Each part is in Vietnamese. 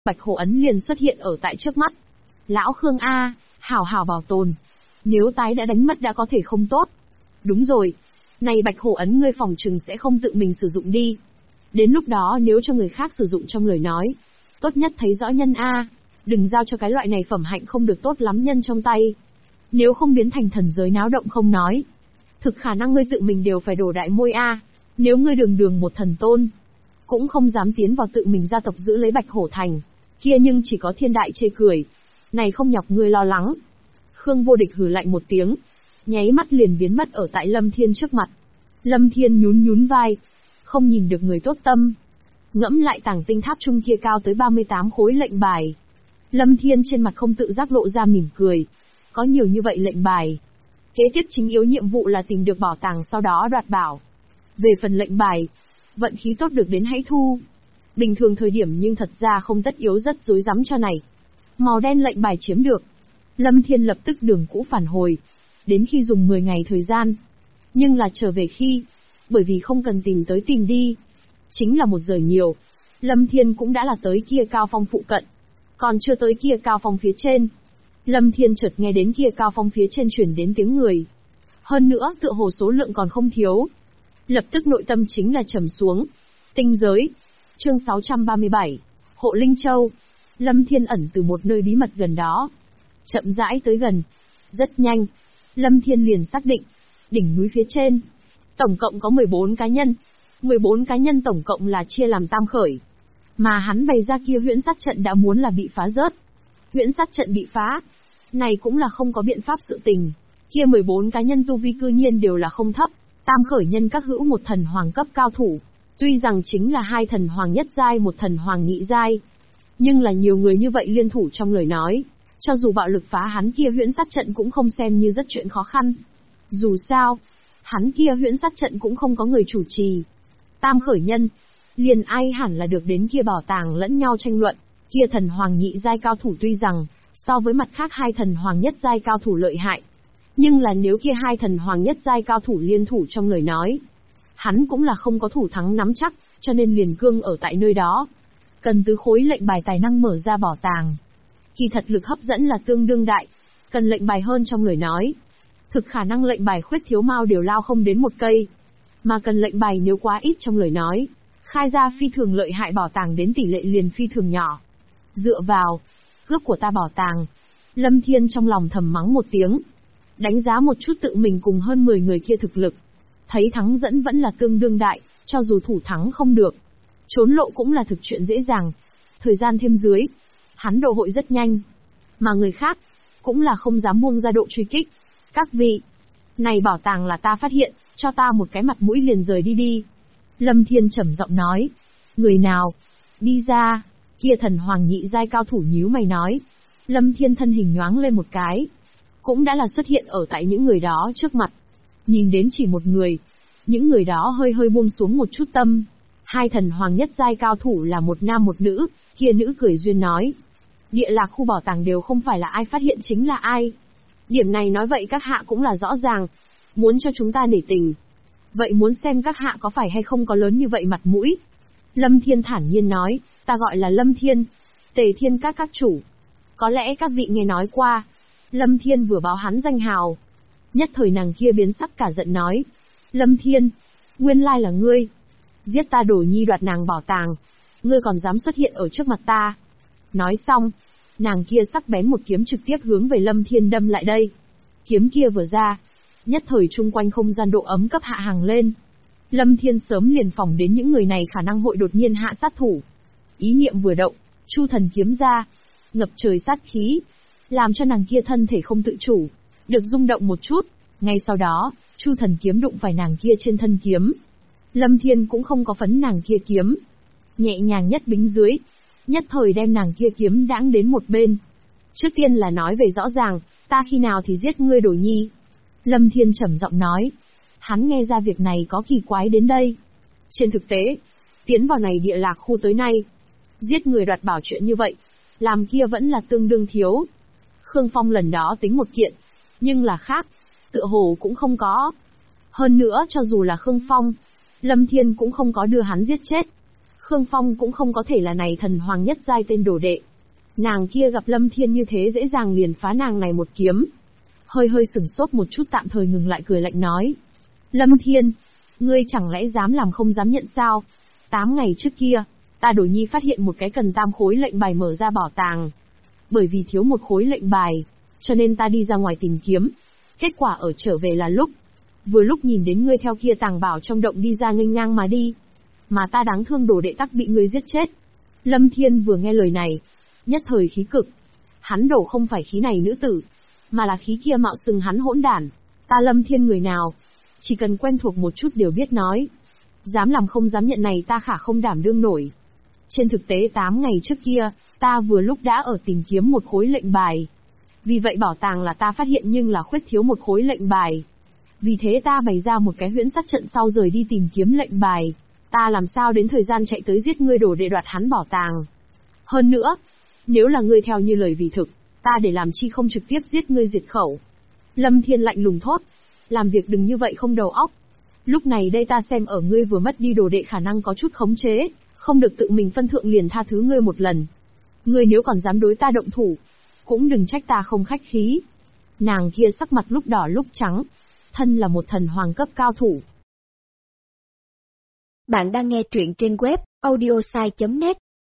Bạch hổ ấn liền xuất hiện ở tại trước mắt. Lão Khương a, hảo hảo bảo tồn. Nếu tái đã đánh mất đã có thể không tốt. Đúng rồi. Này Bạch hổ ấn ngươi phòng trừng sẽ không tự mình sử dụng đi. Đến lúc đó nếu cho người khác sử dụng trong lời nói, tốt nhất thấy rõ nhân a, đừng giao cho cái loại này phẩm hạnh không được tốt lắm nhân trong tay. Nếu không biến thành thần giới náo động không nói, thực khả năng ngươi tự mình đều phải đổ đại môi a. Nếu ngươi đường đường một thần tôn, cũng không dám tiến vào tự mình gia tộc giữ lấy Bạch hổ thành, kia nhưng chỉ có thiên đại chê cười. Này không nhọc ngươi lo lắng. Khương Vô Địch hừ lạnh một tiếng, nháy mắt liền biến mất ở tại Lâm Thiên trước mặt. Lâm Thiên nhún nhún vai, không nhìn được người tốt tâm. Ngẫm lại tàng tinh tháp trung kia cao tới 38 khối lệnh bài. Lâm Thiên trên mặt không tự giác lộ ra mỉm cười. Có nhiều như vậy lệnh bài. Kế tiếp chính yếu nhiệm vụ là tìm được bảo tàng sau đó đoạt bảo. Về phần lệnh bài, vận khí tốt được đến hãy thu. Bình thường thời điểm nhưng thật ra không tất yếu rất rối rắm cho này. Màu đen lệnh bài chiếm được. Lâm Thiên lập tức đường cũ phản hồi. Đến khi dùng 10 ngày thời gian. Nhưng là trở về khi, bởi vì không cần tìm tới tìm đi. Chính là 1 giờ nhiều. Lâm Thiên cũng đã là tới kia cao phong phụ cận. Còn chưa tới kia cao phong phía trên. Lâm Thiên chợt nghe đến kia cao phong phía trên chuyển đến tiếng người. Hơn nữa tựa hồ số lượng còn không thiếu. Lập tức nội tâm chính là trầm xuống. Tinh giới. Chương 637. Hộ Linh Châu. Lâm Thiên ẩn từ một nơi bí mật gần đó. Chậm rãi tới gần. Rất nhanh. Lâm Thiên liền xác định. Đỉnh núi phía trên. Tổng cộng có 14 cá nhân. 14 cá nhân tổng cộng là chia làm tam khởi. Mà hắn bày ra kia huyễn sát trận đã muốn là bị phá rớt. Huyễn sát trận bị phá. Này cũng là không có biện pháp sự tình. Kia 14 cá nhân tu vi cư nhiên đều là không thấp. Tam khởi nhân các hữu một thần hoàng cấp cao thủ. Tuy rằng chính là 2 thần hoàng nhất giai một thần hoàng nhị giai. Nhưng là nhiều người như vậy liên thủ trong lời nói. Cho dù bạo lực phá hắn kia huyễn sát trận cũng không xem như rất chuyện khó khăn. Dù sao, hắn kia huyễn sát trận cũng không có người chủ trì. Tam khởi nhân, liền ai hẳn là được đến kia bảo tàng lẫn nhau tranh luận. Kia thần hoàng nhị giai cao thủ tuy rằng, so với mặt khác 2 thần hoàng nhất giai cao thủ lợi hại. Nhưng là nếu kia 2 thần hoàng nhất giai cao thủ liên thủ trong lời nói, hắn cũng là không có thủ thắng nắm chắc, cho nên liền cương ở tại nơi đó. Cần tứ khối lệnh bài tài năng mở ra bảo tàng. Kỳ thật lực hấp dẫn là tương đương đại, cần lệnh bài hơn trong lời nói. Thực khả năng lệnh bài khuyết thiếu mao đều lao không đến 1 cây. Mà cần lệnh bài nếu quá ít trong lời nói, khai ra phi thường lợi hại bảo tàng đến tỷ lệ liền phi thường nhỏ. Dựa vào, cướp của ta bảo tàng. Lâm Thiên trong lòng thầm mắng một tiếng. Đánh giá một chút tự mình cùng hơn 10 người kia thực lực. Thấy thắng dẫn vẫn là tương đương đại, cho dù thủ thắng không được. Trốn lộ cũng là thực chuyện dễ dàng. Thời gian thêm dưới, hắn độ hội rất nhanh. Mà người khác, cũng là không dám buông ra độ truy kích. Các vị, này bảo tàng là ta phát hiện, cho ta một cái mặt mũi liền rời đi đi. Lâm Thiên trầm giọng nói. Người nào? Đi ra. Kia thần hoàng nhị giai cao thủ nhíu mày nói. Lâm Thiên thân hình nhoáng lên một cái. Cũng đã là xuất hiện ở tại những người đó trước mặt. Nhìn đến chỉ một người. Những người đó hơi hơi buông xuống một chút tâm. 2 thần hoàng nhất giai cao thủ là một nam một nữ. Kia nữ cười duyên nói. Địa lạc khu bảo tàng đều không phải là ai phát hiện chính là ai. Điểm này nói vậy các hạ cũng là rõ ràng. Muốn cho chúng ta nể tình. Vậy muốn xem các hạ có phải hay không có lớn như vậy mặt mũi. Lâm Thiên thản nhiên nói, ta gọi là Lâm Thiên. Tề Thiên các chủ. Có lẽ các vị nghe nói qua. Lâm Thiên vừa báo hắn danh hào. Nhất thời nàng kia biến sắc cả giận nói. Lâm Thiên, nguyên lai là ngươi. Giết ta Đồ Nhi đoạt nàng bảo tàng. Ngươi còn dám xuất hiện ở trước mặt ta. Nói xong, nàng kia sắc bén một kiếm trực tiếp hướng về Lâm Thiên đâm lại đây. Kiếm kia vừa ra, nhất thời chung quanh không gian độ ấm cấp hạ hàng lên. Lâm Thiên sớm liền phòng đến những người này khả năng hội đột nhiên hạ sát thủ. Ý niệm vừa động, Chu thần kiếm ra, ngập trời sát khí, làm cho nàng kia thân thể không tự chủ, được rung động một chút. Ngay sau đó, Chu thần kiếm đụng phải nàng kia trên thân kiếm. Lâm Thiên cũng không có phấn nàng kia kiếm, nhẹ nhàng nhất bính dưới, nhất thời đem nàng kia kiếm đãng đến một bên. Trước tiên là nói về rõ ràng, ta khi nào thì giết ngươi Đồ Nhi. Lâm Thiên trầm giọng nói. Hắn nghe ra việc này có kỳ quái đến đây. Trên thực tế, tiến vào này địa lạc khu tới nay, giết người đoạt bảo chuyện như vậy, làm kia vẫn là tương đương thiếu. Khương Phong lần đó tính một kiện, nhưng là khác, tựa hồ cũng không có. Hơn nữa cho dù là Khương Phong, Lâm Thiên cũng không có đưa hắn giết chết. Khương Phong cũng không có thể là này thần hoàng nhất giai tên đồ đệ. Nàng kia gặp Lâm Thiên như thế dễ dàng liền phá nàng này một kiếm. Hơi sửng sốt một chút tạm thời ngừng lại cười lạnh nói. Lâm Thiên, ngươi chẳng lẽ dám làm không dám nhận sao? 8 ngày trước kia, ta Đồ Nhi phát hiện một cái cần tam khối lệnh bài mở ra bảo tàng. Bởi vì thiếu một khối lệnh bài, cho nên ta đi ra ngoài tìm kiếm. Kết quả ở trở về là vừa lúc nhìn đến ngươi theo kia tàng bảo trong động đi ra nghênh ngang mà đi. Mà ta đáng thương đồ đệ tắc bị ngươi giết chết. Lâm Thiên vừa nghe lời này, nhất thời khí cực. Hắn đổ không phải khí này nữ tử, mà là khí kia mạo xưng hắn hỗn đản. Ta Lâm Thiên người nào, chỉ cần quen thuộc một chút đều biết nói. Dám làm không dám nhận này ta khả không đảm đương nổi. Trên thực tế 8 ngày trước kia, ta vừa lúc đã ở tìm kiếm một khối lệnh bài. Vì vậy bảo tàng là ta phát hiện nhưng là khuyết thiếu một khối lệnh bài. Vì thế ta bày ra một cái huyễn sát trận sau rời đi tìm kiếm lệnh bài. Ta làm sao đến thời gian chạy tới giết ngươi đổ để đoạt hắn bảo tàng. Hơn nữa, nếu là ngươi theo như lời vì thực, ta để làm chi không trực tiếp giết ngươi diệt khẩu. Lâm Thiên lạnh lùng thốt. Làm việc đừng như vậy không đầu óc. Lúc này đây ta xem ở ngươi vừa mất đi đồ đệ khả năng có chút khống chế, không được tự mình phân thượng liền tha thứ ngươi một lần. Ngươi nếu còn dám đối ta động thủ, cũng đừng trách ta không khách khí. Nàng kia sắc mặt lúc đỏ lúc trắng, thân là một thần hoàng cấp cao thủ. Bạn đang nghe truyện trên web audiosai.net.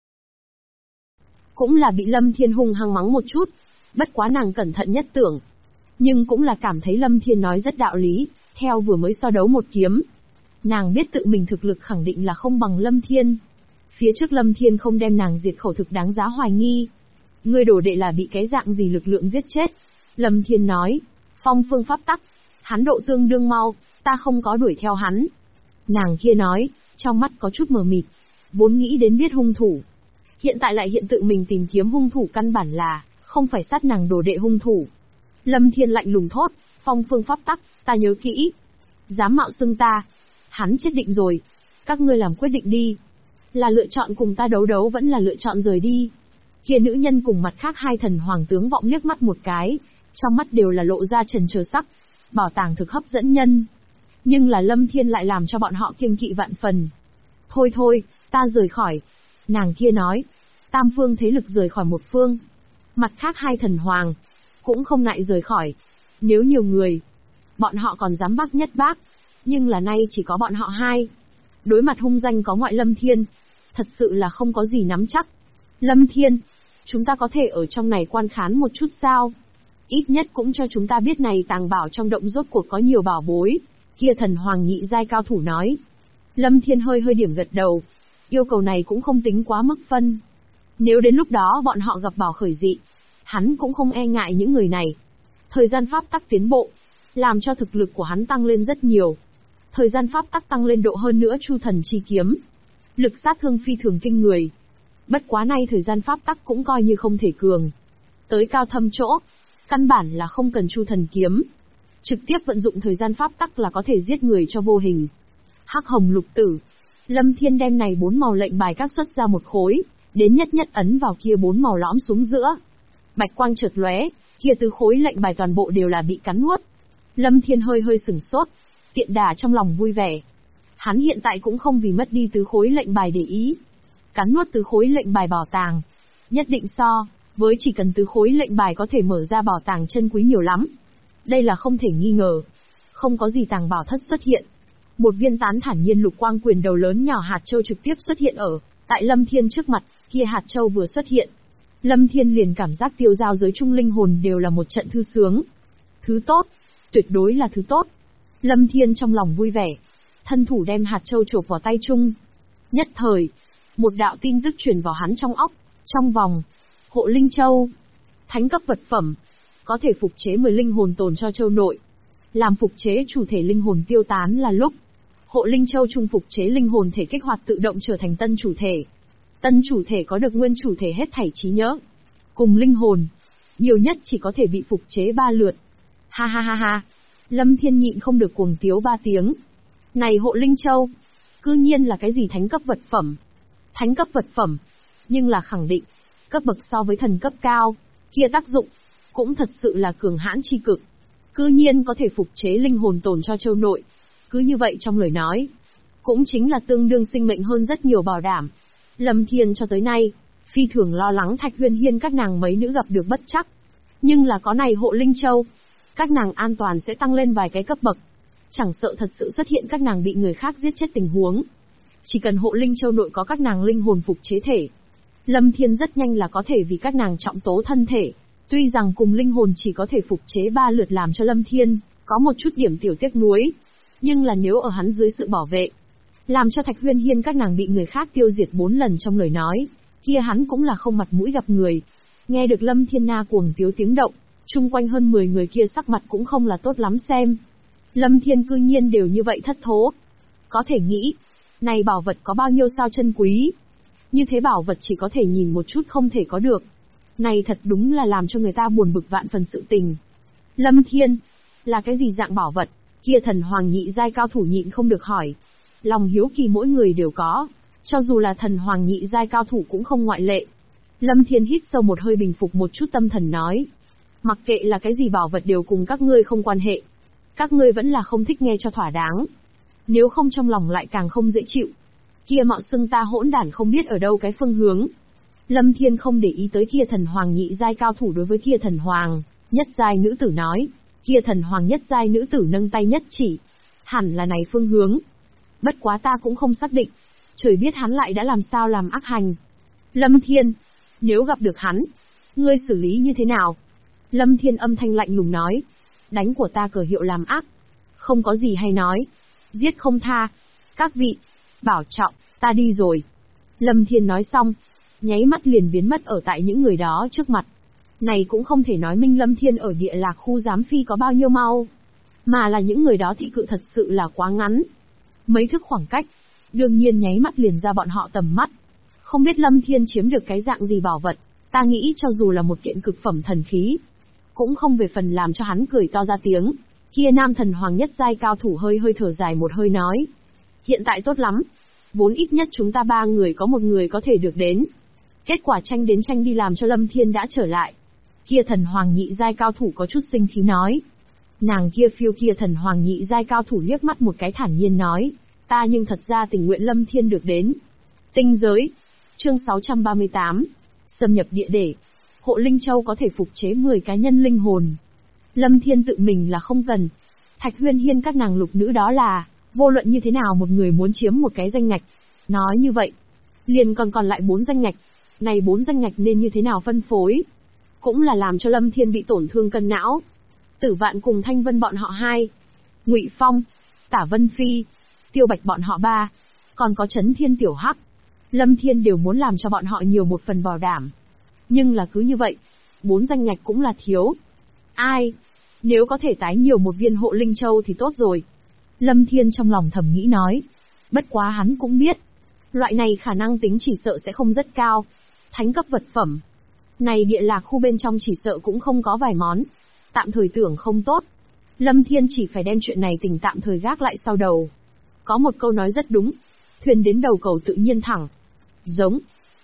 Cũng là bị Lâm Thiên hung hăng mắng một chút, bất quá nàng cẩn thận nhất tưởng. Nhưng cũng là cảm thấy Lâm Thiên nói rất đạo lý, theo vừa mới so đấu một kiếm. Nàng biết tự mình thực lực khẳng định là không bằng Lâm Thiên. Phía trước Lâm Thiên không đem nàng diệt khẩu thực đáng giá hoài nghi. Ngươi đổ đệ là bị cái dạng gì lực lượng giết chết? Lâm Thiên nói, phong phương pháp tắc, hắn độ tương đương mau, ta không có đuổi theo hắn. Nàng kia nói, trong mắt có chút mờ mịt, vốn nghĩ đến biết hung thủ. Hiện tại lại hiện tự mình tìm kiếm hung thủ căn bản là, không phải sát nàng đổ đệ hung thủ. Lâm Thiên lạnh lùng thốt, phong phương pháp tắc, ta nhớ kỹ. Dám mạo xưng ta, hắn chết định rồi. Các ngươi làm quyết định đi. Là lựa chọn cùng ta đấu vẫn là lựa chọn rời đi. Kia nữ nhân cùng mặt khác hai thần hoàng tướng vọng liếc mắt một cái, trong mắt đều là lộ ra trần trờ sắc. Bảo tàng thực hấp dẫn nhân. Nhưng là Lâm Thiên lại làm cho bọn họ kiêng kỵ vạn phần. Thôi, ta rời khỏi. Nàng kia nói, tam phương thế lực rời khỏi một phương. Mặt khác hai thần hoàng, cũng không ngại rời khỏi. Nếu nhiều người, bọn họ còn dám bác nhất bác. Nhưng là nay chỉ có bọn họ hai. Đối mặt hung danh có ngoại Lâm Thiên, thật sự là không có gì nắm chắc. Lâm Thiên, chúng ta có thể ở trong này quan khán một chút sao? Ít nhất cũng cho chúng ta biết này tàng bảo trong động rốt cuộc có nhiều bảo bối. Kia thần hoàng nhị giai cao thủ nói. Lâm Thiên hơi điểm gật đầu. Yêu cầu này cũng không tính quá mức phân. Nếu đến lúc đó bọn họ gặp bảo khởi dị, hắn cũng không e ngại những người này. Thời gian pháp tắc tiến bộ, làm cho thực lực của hắn tăng lên rất nhiều. Thời gian pháp tắc tăng lên độ hơn nữa Chu Thần chi kiếm. Lực sát thương phi thường kinh người. Bất quá nay thời gian pháp tắc cũng coi như không thể cường. Tới cao thâm chỗ, căn bản là không cần Chu Thần kiếm. Trực tiếp vận dụng thời gian pháp tắc là có thể giết người cho vô hình. Hắc hồng lục tử. Lâm Thiên đem này 4 màu lệnh bài các xuất ra một khối, đến nhất ấn vào kia 4 màu lõm xuống giữa. Bạch quang chợt lóe, kia tứ khối lệnh bài toàn bộ đều là bị cắn nuốt. Lâm Thiên hơi sửng sốt, tiện đà trong lòng vui vẻ. Hắn hiện tại cũng không vì mất đi tứ khối lệnh bài để ý. Cắn nuốt tứ khối lệnh bài bảo tàng, nhất định so với chỉ cần tứ khối lệnh bài có thể mở ra bảo tàng chân quý nhiều lắm. Đây là không thể nghi ngờ. Không có gì tàng bảo thất xuất hiện. Một viên tán thản nhiên lục quang quyền đầu lớn nhỏ hạt châu trực tiếp xuất hiện ở tại Lâm Thiên trước mặt. Kia hạt châu vừa xuất hiện, Lâm Thiên liền cảm giác tiêu giao giới trung linh hồn đều là một trận thư sướng. Thứ tốt, tuyệt đối là thứ tốt. Lâm Thiên trong lòng vui vẻ, thân thủ đem hạt châu chộp vào tay chung. Nhất thời, một đạo tin tức truyền vào hắn trong óc, trong vòng. Hộ linh châu, thánh cấp vật phẩm, có thể phục chế 10 linh hồn tồn cho châu nội. Làm phục chế chủ thể linh hồn tiêu tán là lúc hộ linh châu trung phục chế linh hồn thể kích hoạt tự động trở thành tân chủ thể. Tân chủ thể có được nguyên chủ thể hết thảy trí nhớ. Cùng linh hồn, nhiều nhất chỉ có thể bị phục chế 3 lượt. Ha. Lâm Thiên nhịn không được cuồng tiếu 3 tiếng. Này hộ linh châu, cư nhiên là cái gì thánh cấp vật phẩm? Thánh cấp vật phẩm, nhưng là khẳng định, cấp bậc so với thần cấp cao, kia tác dụng, cũng thật sự là cường hãn chi cực. Cư nhiên có thể phục chế linh hồn tồn cho châu nội. Cứ như vậy trong lời nói, cũng chính là tương đương sinh mệnh hơn rất nhiều bảo đảm. Lâm Thiên cho tới nay, phi thường lo lắng Thạch Huyên Hiên các nàng mấy nữ gặp được bất trắc. Nhưng là có này hộ Linh Châu, các nàng an toàn sẽ tăng lên vài cái cấp bậc. Chẳng sợ thật sự xuất hiện các nàng bị người khác giết chết tình huống. Chỉ cần hộ Linh Châu nội có các nàng linh hồn phục chế thể, Lâm Thiên rất nhanh là có thể vì các nàng trọng tố thân thể. Tuy rằng cùng linh hồn chỉ có thể phục chế 3 lượt làm cho Lâm Thiên có một chút điểm tiểu tiếc nuối, nhưng là nếu ở hắn dưới sự bảo vệ, làm cho Thạch Huyên Hiên các nàng bị người khác tiêu diệt 4 lần trong lời nói, kia hắn cũng là không mặt mũi gặp người. Nghe được Lâm Thiên na cuồng tiếu tiếng động, chung quanh hơn 10 người kia sắc mặt cũng không là tốt lắm xem. Lâm Thiên cư nhiên đều như vậy thất thố. Có thể nghĩ, này bảo vật có bao nhiêu sao chân quý. Như thế bảo vật chỉ có thể nhìn một chút không thể có được. Này thật đúng là làm cho người ta buồn bực vạn phần sự tình. Lâm Thiên, là cái gì dạng bảo vật? Kia thần hoàng nhị giai cao thủ nhịn không được hỏi. Lòng hiếu kỳ mỗi người đều có, cho dù là thần hoàng nhị giai cao thủ cũng không ngoại lệ. Lâm Thiên hít sâu một hơi bình phục một chút tâm thần nói. Mặc kệ là cái gì bảo vật đều cùng các ngươi không quan hệ. Các ngươi vẫn là không thích nghe cho thỏa đáng. Nếu không trong lòng lại càng không dễ chịu. Kia mạo xưng ta hỗn đản không biết ở đâu cái phương hướng. Lâm Thiên không để ý tới kia thần hoàng nhị giai cao thủ đối với kia thần hoàng nhất giai nữ tử nói. Kia thần hoàng nhất giai nữ tử nâng tay nhất chỉ. Hẳn là này phương hướng. Bất quá ta cũng không xác định. Trời biết hắn lại đã làm sao làm ác hành. Lâm Thiên, nếu gặp được hắn, ngươi xử lý như thế nào? Lâm Thiên âm thanh lạnh lùng nói. Đánh của ta cờ hiệu làm ác. Không có gì hay nói. Giết không tha. Các vị, bảo trọng, ta đi rồi. Lâm Thiên nói xong, nháy mắt liền biến mất ở tại những người đó trước mặt. Này cũng không thể nói minh Lâm Thiên ở địa lạc khu giám phi có bao nhiêu mau. Mà là những người đó thị cự thật sự là quá ngắn. Mấy thước khoảng cách, đương nhiên nháy mắt liền ra bọn họ tầm mắt. Không biết Lâm Thiên chiếm được cái dạng gì bảo vật, ta nghĩ cho dù là một kiện cực phẩm thần khí, cũng không về phần làm cho hắn cười to ra tiếng. Kia nam thần hoàng nhất giai cao thủ hơi thở dài một hơi nói. Hiện tại tốt lắm. Vốn ít nhất chúng ta 3 người có một người có thể được đến. Kết quả tranh đến tranh đi làm cho Lâm Thiên đã trở lại. Kia thần hoàng nhị giai cao thủ có chút sinh khí nói. Nàng kia phiêu kia thần hoàng nhị giai cao thủ liếc mắt một cái thản nhiên nói. Ta nhưng thật ra tình nguyện Lâm Thiên được đến. Tinh giới. Chương 638. Xâm nhập địa để. Hộ Linh Châu có thể phục chế 10 cá nhân linh hồn. Lâm Thiên tự mình là không cần. Thạch Huyên Hiên các nàng lục nữ đó là, vô luận như thế nào một người muốn chiếm một cái danh ngạch. Nói như vậy, liền còn lại 4 danh ngạch. Này 4 danh ngạch nên như thế nào phân phối? Cũng là làm cho Lâm Thiên bị tổn thương cân não. Tử Vạn cùng Thanh Vân bọn họ 2, Ngụy Phong, Tả Vân Phi, Tiêu Bạch bọn họ 3, còn có Chấn Thiên Tiểu Hắc. Lâm Thiên đều muốn làm cho bọn họ nhiều một phần bảo đảm. Nhưng là cứ như vậy, 4 danh ngạch cũng là thiếu. Ai? Nếu có thể tái nhiều một viên hộ Linh Châu thì tốt rồi. Lâm Thiên trong lòng thầm nghĩ nói. Bất quá hắn cũng biết, loại này khả năng tính chỉ sợ sẽ không rất cao. Thánh cấp vật phẩm. Này địa lạc khu bên trong chỉ sợ cũng không có vài món. Tạm thời tưởng không tốt. Lâm Thiên chỉ phải đem chuyện này tỉnh tạm thời gác lại sau đầu. Có một câu nói rất đúng. Thuyền đến đầu cầu tự nhiên thẳng. Giống.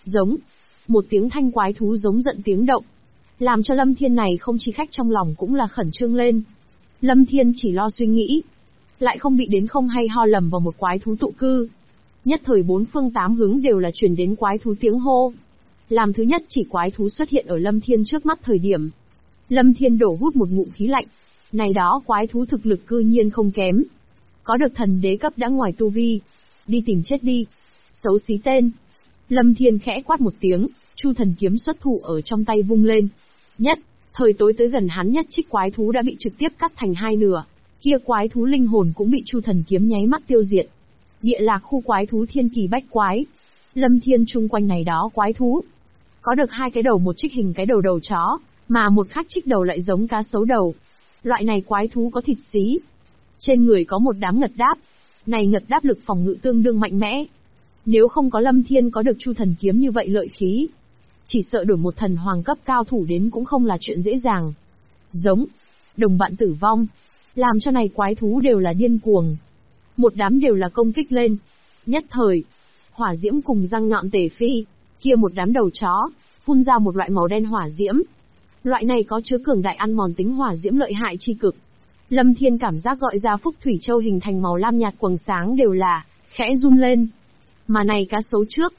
Một tiếng thanh quái thú giống giận tiếng động. Làm cho Lâm Thiên này không chỉ khách trong lòng cũng là khẩn trương lên. Lâm Thiên chỉ lo suy nghĩ. Lại không bị đến không hay ho lầm vào một quái thú tụ cư. Nhất thời 4 phương 8 hướng đều là truyền đến quái thú tiếng hô. Làm thứ nhất chỉ quái thú xuất hiện ở Lâm Thiên trước mắt thời điểm. Lâm Thiên đổ hút một ngụm khí lạnh. Này đó quái thú thực lực cư nhiên không kém. Có được thần đế cấp đã ngoài tu vi. Đi tìm chết đi. Xấu xí tên. Lâm Thiên khẽ quát một tiếng, Chu thần kiếm xuất thủ ở trong tay vung lên. Nhất, thời tối tới gần hắn nhất trích quái thú đã bị trực tiếp cắt thành 2 nửa. Kia quái thú linh hồn cũng bị Chu thần kiếm nháy mắt tiêu diệt. Địa lạc khu quái thú thiên kỳ bách quái. Lâm Thiên chung quanh này đó quái thú. Có được 2 cái đầu, một trích hình cái đầu chó, mà một khác trích đầu lại giống cá sấu đầu. Loại này quái thú có thịt xí. Trên người có một đám ngật đáp. Này ngật đáp lực phòng ngự tương đương mạnh mẽ. Nếu không có Lâm Thiên có được Chu thần kiếm như vậy lợi khí, chỉ sợ đổi một thần hoàng cấp cao thủ đến cũng không là chuyện dễ dàng. Giống. Đồng bạn tử vong. Làm cho này quái thú đều là điên cuồng. Một đám đều là công kích lên. Nhất thời, hỏa diễm cùng răng nhọn tề phi, kia một đám đầu chó, phun ra một loại màu đen hỏa diễm. Loại này có chứa cường đại ăn mòn tính hỏa diễm lợi hại chi cực. Lâm Thiên cảm giác gọi ra Phúc Thủy Châu hình thành màu lam nhạt quầng sáng đều là khẽ run lên. Mà này cá sấu trước,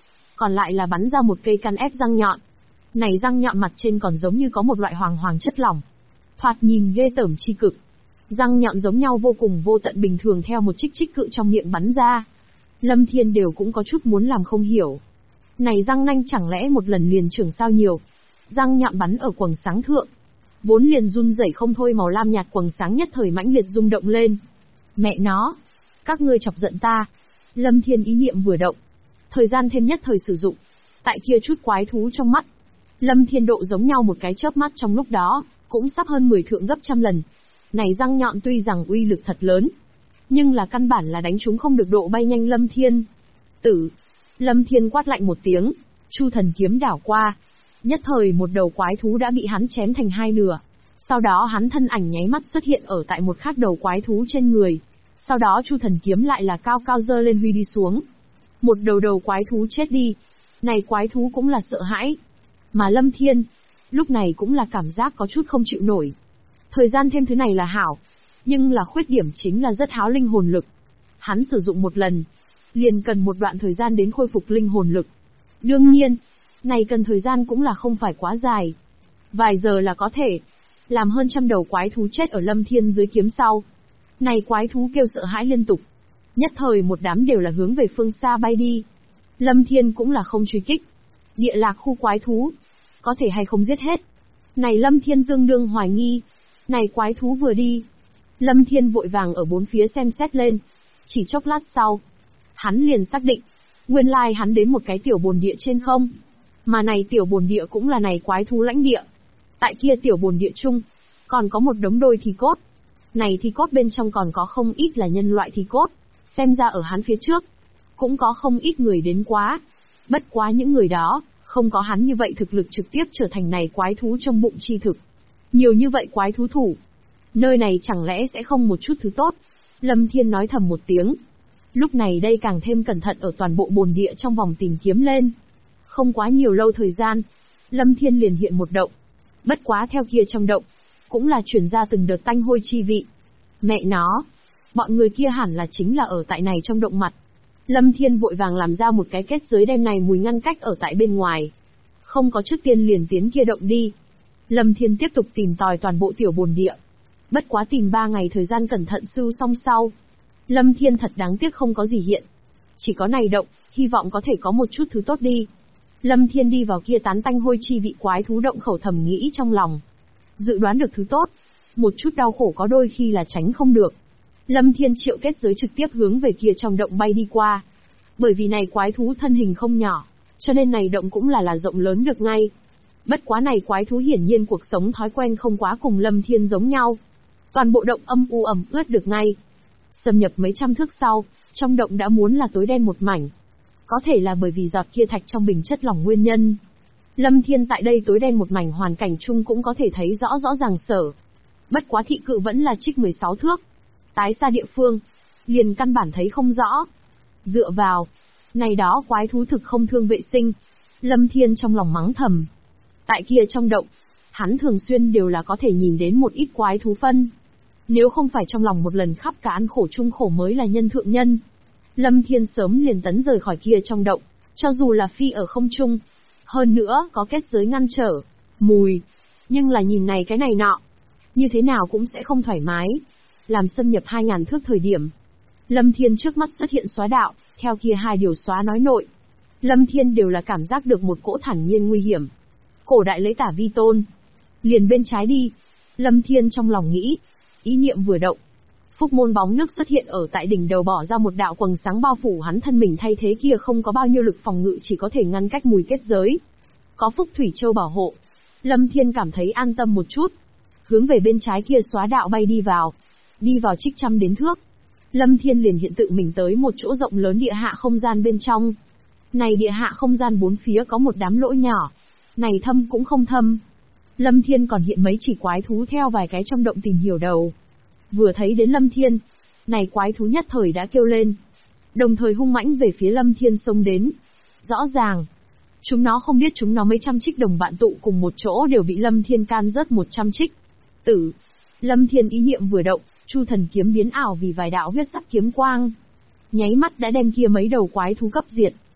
còn lại là bắn ra một cây căn ép răng nhọn. Này răng nhọn mặt trên còn giống như có một loại hoàng hoàng chất lỏng. Thoạt nhìn ghê tởm chi cực. Răng nhọn giống nhau vô cùng vô tận bình thường theo một chích chích cự trong miệng bắn ra. Lâm Thiên đều cũng có chút muốn làm không hiểu. Này răng nanh chẳng lẽ một lần liền trưởng sao nhiều. Răng nhọn bắn ở quầng sáng thượng. Vốn liền run rẩy không thôi màu lam nhạt quầng sáng nhất thời mãnh liệt rung động lên. Mẹ nó! Các ngươi chọc giận ta. Lâm Thiên ý niệm vừa động. Thời gian thêm nhất thời sử dụng. Tại kia chút quái thú trong mắt. Lâm Thiên độ giống nhau một cái chớp mắt trong lúc đó, cũng sắp hơn 10 thượng gấp trăm lần. Này răng nhọn tuy rằng uy lực thật lớn, nhưng là căn bản là đánh chúng không được độ bay nhanh Lâm Thiên. Tử! Lâm Thiên quát lạnh một tiếng, Chu Thần kiếm đảo qua. Nhất thời một đầu quái thú đã bị hắn chém thành hai nửa. Sau đó hắn thân ảnh nháy mắt xuất hiện ở tại một khác đầu quái thú trên người. Sau đó Chu Thần kiếm lại là cao cao giơ lên huy đi xuống. Một đầu quái thú chết đi. Này quái thú cũng là sợ hãi. Mà Lâm Thiên, lúc này cũng là cảm giác có chút không chịu nổi. Thời gian thêm thứ này là hảo, nhưng là khuyết điểm chính là rất háo linh hồn lực. Hắn sử dụng một lần, liền cần một đoạn thời gian đến khôi phục linh hồn lực. Đương nhiên, này cần thời gian cũng là không phải quá dài. Vài giờ là có thể, làm hơn trăm đầu quái thú chết ở Lâm Thiên dưới kiếm sau. Này quái thú kêu sợ hãi liên tục. Nhất thời một đám đều là hướng về phương xa bay đi. Lâm Thiên cũng là không truy kích. Địa lạc khu quái thú, có thể hay không giết hết. Này Lâm Thiên tương đương hoài nghi. Này quái thú vừa đi, Lâm Thiên vội vàng ở bốn phía xem xét lên. Chỉ chốc lát sau, hắn liền xác định, nguyên lai hắn đến một cái tiểu bồn địa trên không. Mà này tiểu bồn địa cũng là này quái thú lãnh địa. Tại kia tiểu bồn địa chung, còn có một đống đôi thi cốt. Này thi cốt bên trong còn có không ít là nhân loại thi cốt. Xem ra ở hắn phía trước, cũng có không ít người đến quá. Bất quá những người đó, không có hắn như vậy thực lực trực tiếp trở thành này quái thú trong bụng chi thực. Nhiều như vậy quái thú thủ. Nơi này chẳng lẽ sẽ không một chút thứ tốt? Lâm Thiên nói thầm một tiếng. Lúc này đây càng thêm cẩn thận ở toàn bộ bồn địa trong vòng tìm kiếm lên. Không quá nhiều lâu thời gian, Lâm Thiên liền hiện một động. Bất quá theo kia trong động, cũng là chuyển ra từng đợt tanh hôi chi vị. Mẹ nó, bọn người kia hẳn là chính là ở tại này trong động mặt. Lâm Thiên vội vàng làm ra một cái kết giới đem này mùi ngăn cách ở tại bên ngoài. Không có trước tiên liền tiến kia động đi. Lâm Thiên tiếp tục tìm tòi toàn bộ tiểu bồn địa. Bất quá tìm 3 ngày thời gian cẩn thận sưu xong sau. Lâm Thiên thật đáng tiếc không có gì hiện. Chỉ có này động, hy vọng có thể có một chút thứ tốt đi. Lâm Thiên đi vào kia tán tanh hôi chi vị quái thú động khẩu thầm nghĩ trong lòng. Dự đoán được thứ tốt. Một chút đau khổ có đôi khi là tránh không được. Lâm Thiên triệu kết giới trực tiếp hướng về kia trong động bay đi qua. Bởi vì này quái thú thân hình không nhỏ, cho nên này động cũng là rộng lớn được ngay. Bất quá này quái thú hiển nhiên cuộc sống thói quen không quá cùng Lâm Thiên giống nhau. Toàn bộ động âm u ẩm ướt được ngay. Xâm nhập mấy trăm thước sau, trong động đã muốn là tối đen một mảnh. Có thể là bởi vì giọt kia thạch trong bình chất lỏng nguyên nhân. Lâm Thiên tại đây tối đen một mảnh hoàn cảnh chung cũng có thể thấy rõ rõ ràng sở. Bất quá thị cự vẫn là trích 16 thước. Tái xa địa phương, liền căn bản thấy không rõ. Dựa vào, này đó quái thú thực không thương vệ sinh. Lâm Thiên trong lòng mắng thầm. Tại kia trong động, hắn thường xuyên đều là có thể nhìn đến một ít quái thú phân. Nếu không phải trong lòng một lần khắp cả ăn khổ chung khổ mới là nhân thượng nhân. Lâm Thiên sớm liền tấn rời khỏi kia trong động, cho dù là phi ở không trung. Hơn nữa, có kết giới ngăn trở, mùi. Nhưng là nhìn này cái này nọ, như thế nào cũng sẽ không thoải mái. Làm xâm nhập 2000 thước thời điểm. Lâm Thiên trước mắt xuất hiện xóa đạo, theo kia hai điều xóa nói nội. Lâm Thiên đều là cảm giác được một cỗ thản nhiên nguy hiểm. Cổ đại lấy tả vi tôn. Liền bên trái đi. Lâm Thiên trong lòng nghĩ. Ý niệm vừa động. Phúc môn bóng nước xuất hiện ở tại đỉnh đầu bỏ ra một đạo quầng sáng bao phủ hắn thân mình thay thế kia không có bao nhiêu lực phòng ngự chỉ có thể ngăn cách mùi kết giới. Có Phúc Thủy Châu bảo hộ. Lâm Thiên cảm thấy an tâm một chút. Hướng về bên trái kia xóa đạo bay đi vào. Đi vào trích trăm đến thước. Lâm Thiên liền hiện tự mình tới một chỗ rộng lớn địa hạ không gian bên trong. Này địa hạ không gian bốn phía có một đám lỗ nhỏ. Này thâm cũng không thâm. Lâm Thiên còn hiện mấy chỉ quái thú theo vài cái trong động tìm hiểu đầu. Vừa thấy đến Lâm Thiên, này quái thú nhất thời đã kêu lên. Đồng thời hung mãnh về phía Lâm Thiên xông đến. Rõ ràng, chúng nó không biết chúng nó mấy trăm trích đồng bạn tụ cùng một chỗ đều bị Lâm Thiên can rớt 100 trích. Tử. Lâm Thiên ý niệm vừa động, Chu Thần kiếm biến ảo vì vài đạo huyết sắc kiếm quang. Nháy mắt đã đem kia mấy đầu quái thú cấp diệt.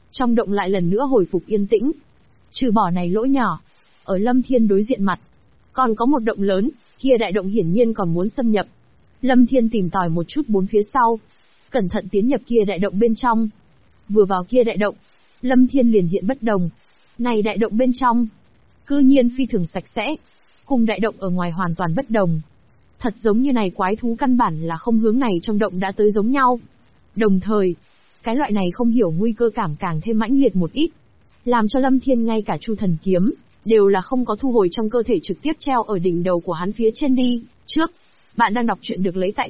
Trong động lại lần nữa hồi phục yên tĩnh. Trừ bỏ này lỗ nhỏ, ở Lâm Thiên đối diện mặt, còn có một động lớn, kia đại động hiển nhiên còn muốn xâm nhập. Lâm Thiên tìm tòi một chút bốn phía sau, cẩn thận tiến nhập kia đại động bên trong. Vừa vào kia đại động, Lâm Thiên liền hiện bất đồng. Này đại động bên trong, cư nhiên phi thường sạch sẽ, cùng đại động ở ngoài hoàn toàn bất đồng. Thật giống như này quái thú căn bản là không hướng này trong động đã tới giống nhau. Đồng thời, cái loại này không hiểu nguy cơ cảm càng thêm mãnh liệt một ít, làm cho Lâm Thiên ngay cả Chu Thần Kiếm đều là không có thu hồi trong cơ thể, trực tiếp treo ở đỉnh đầu của hắn phía trên đi. Trước, bạn đang đọc truyện được lấy tại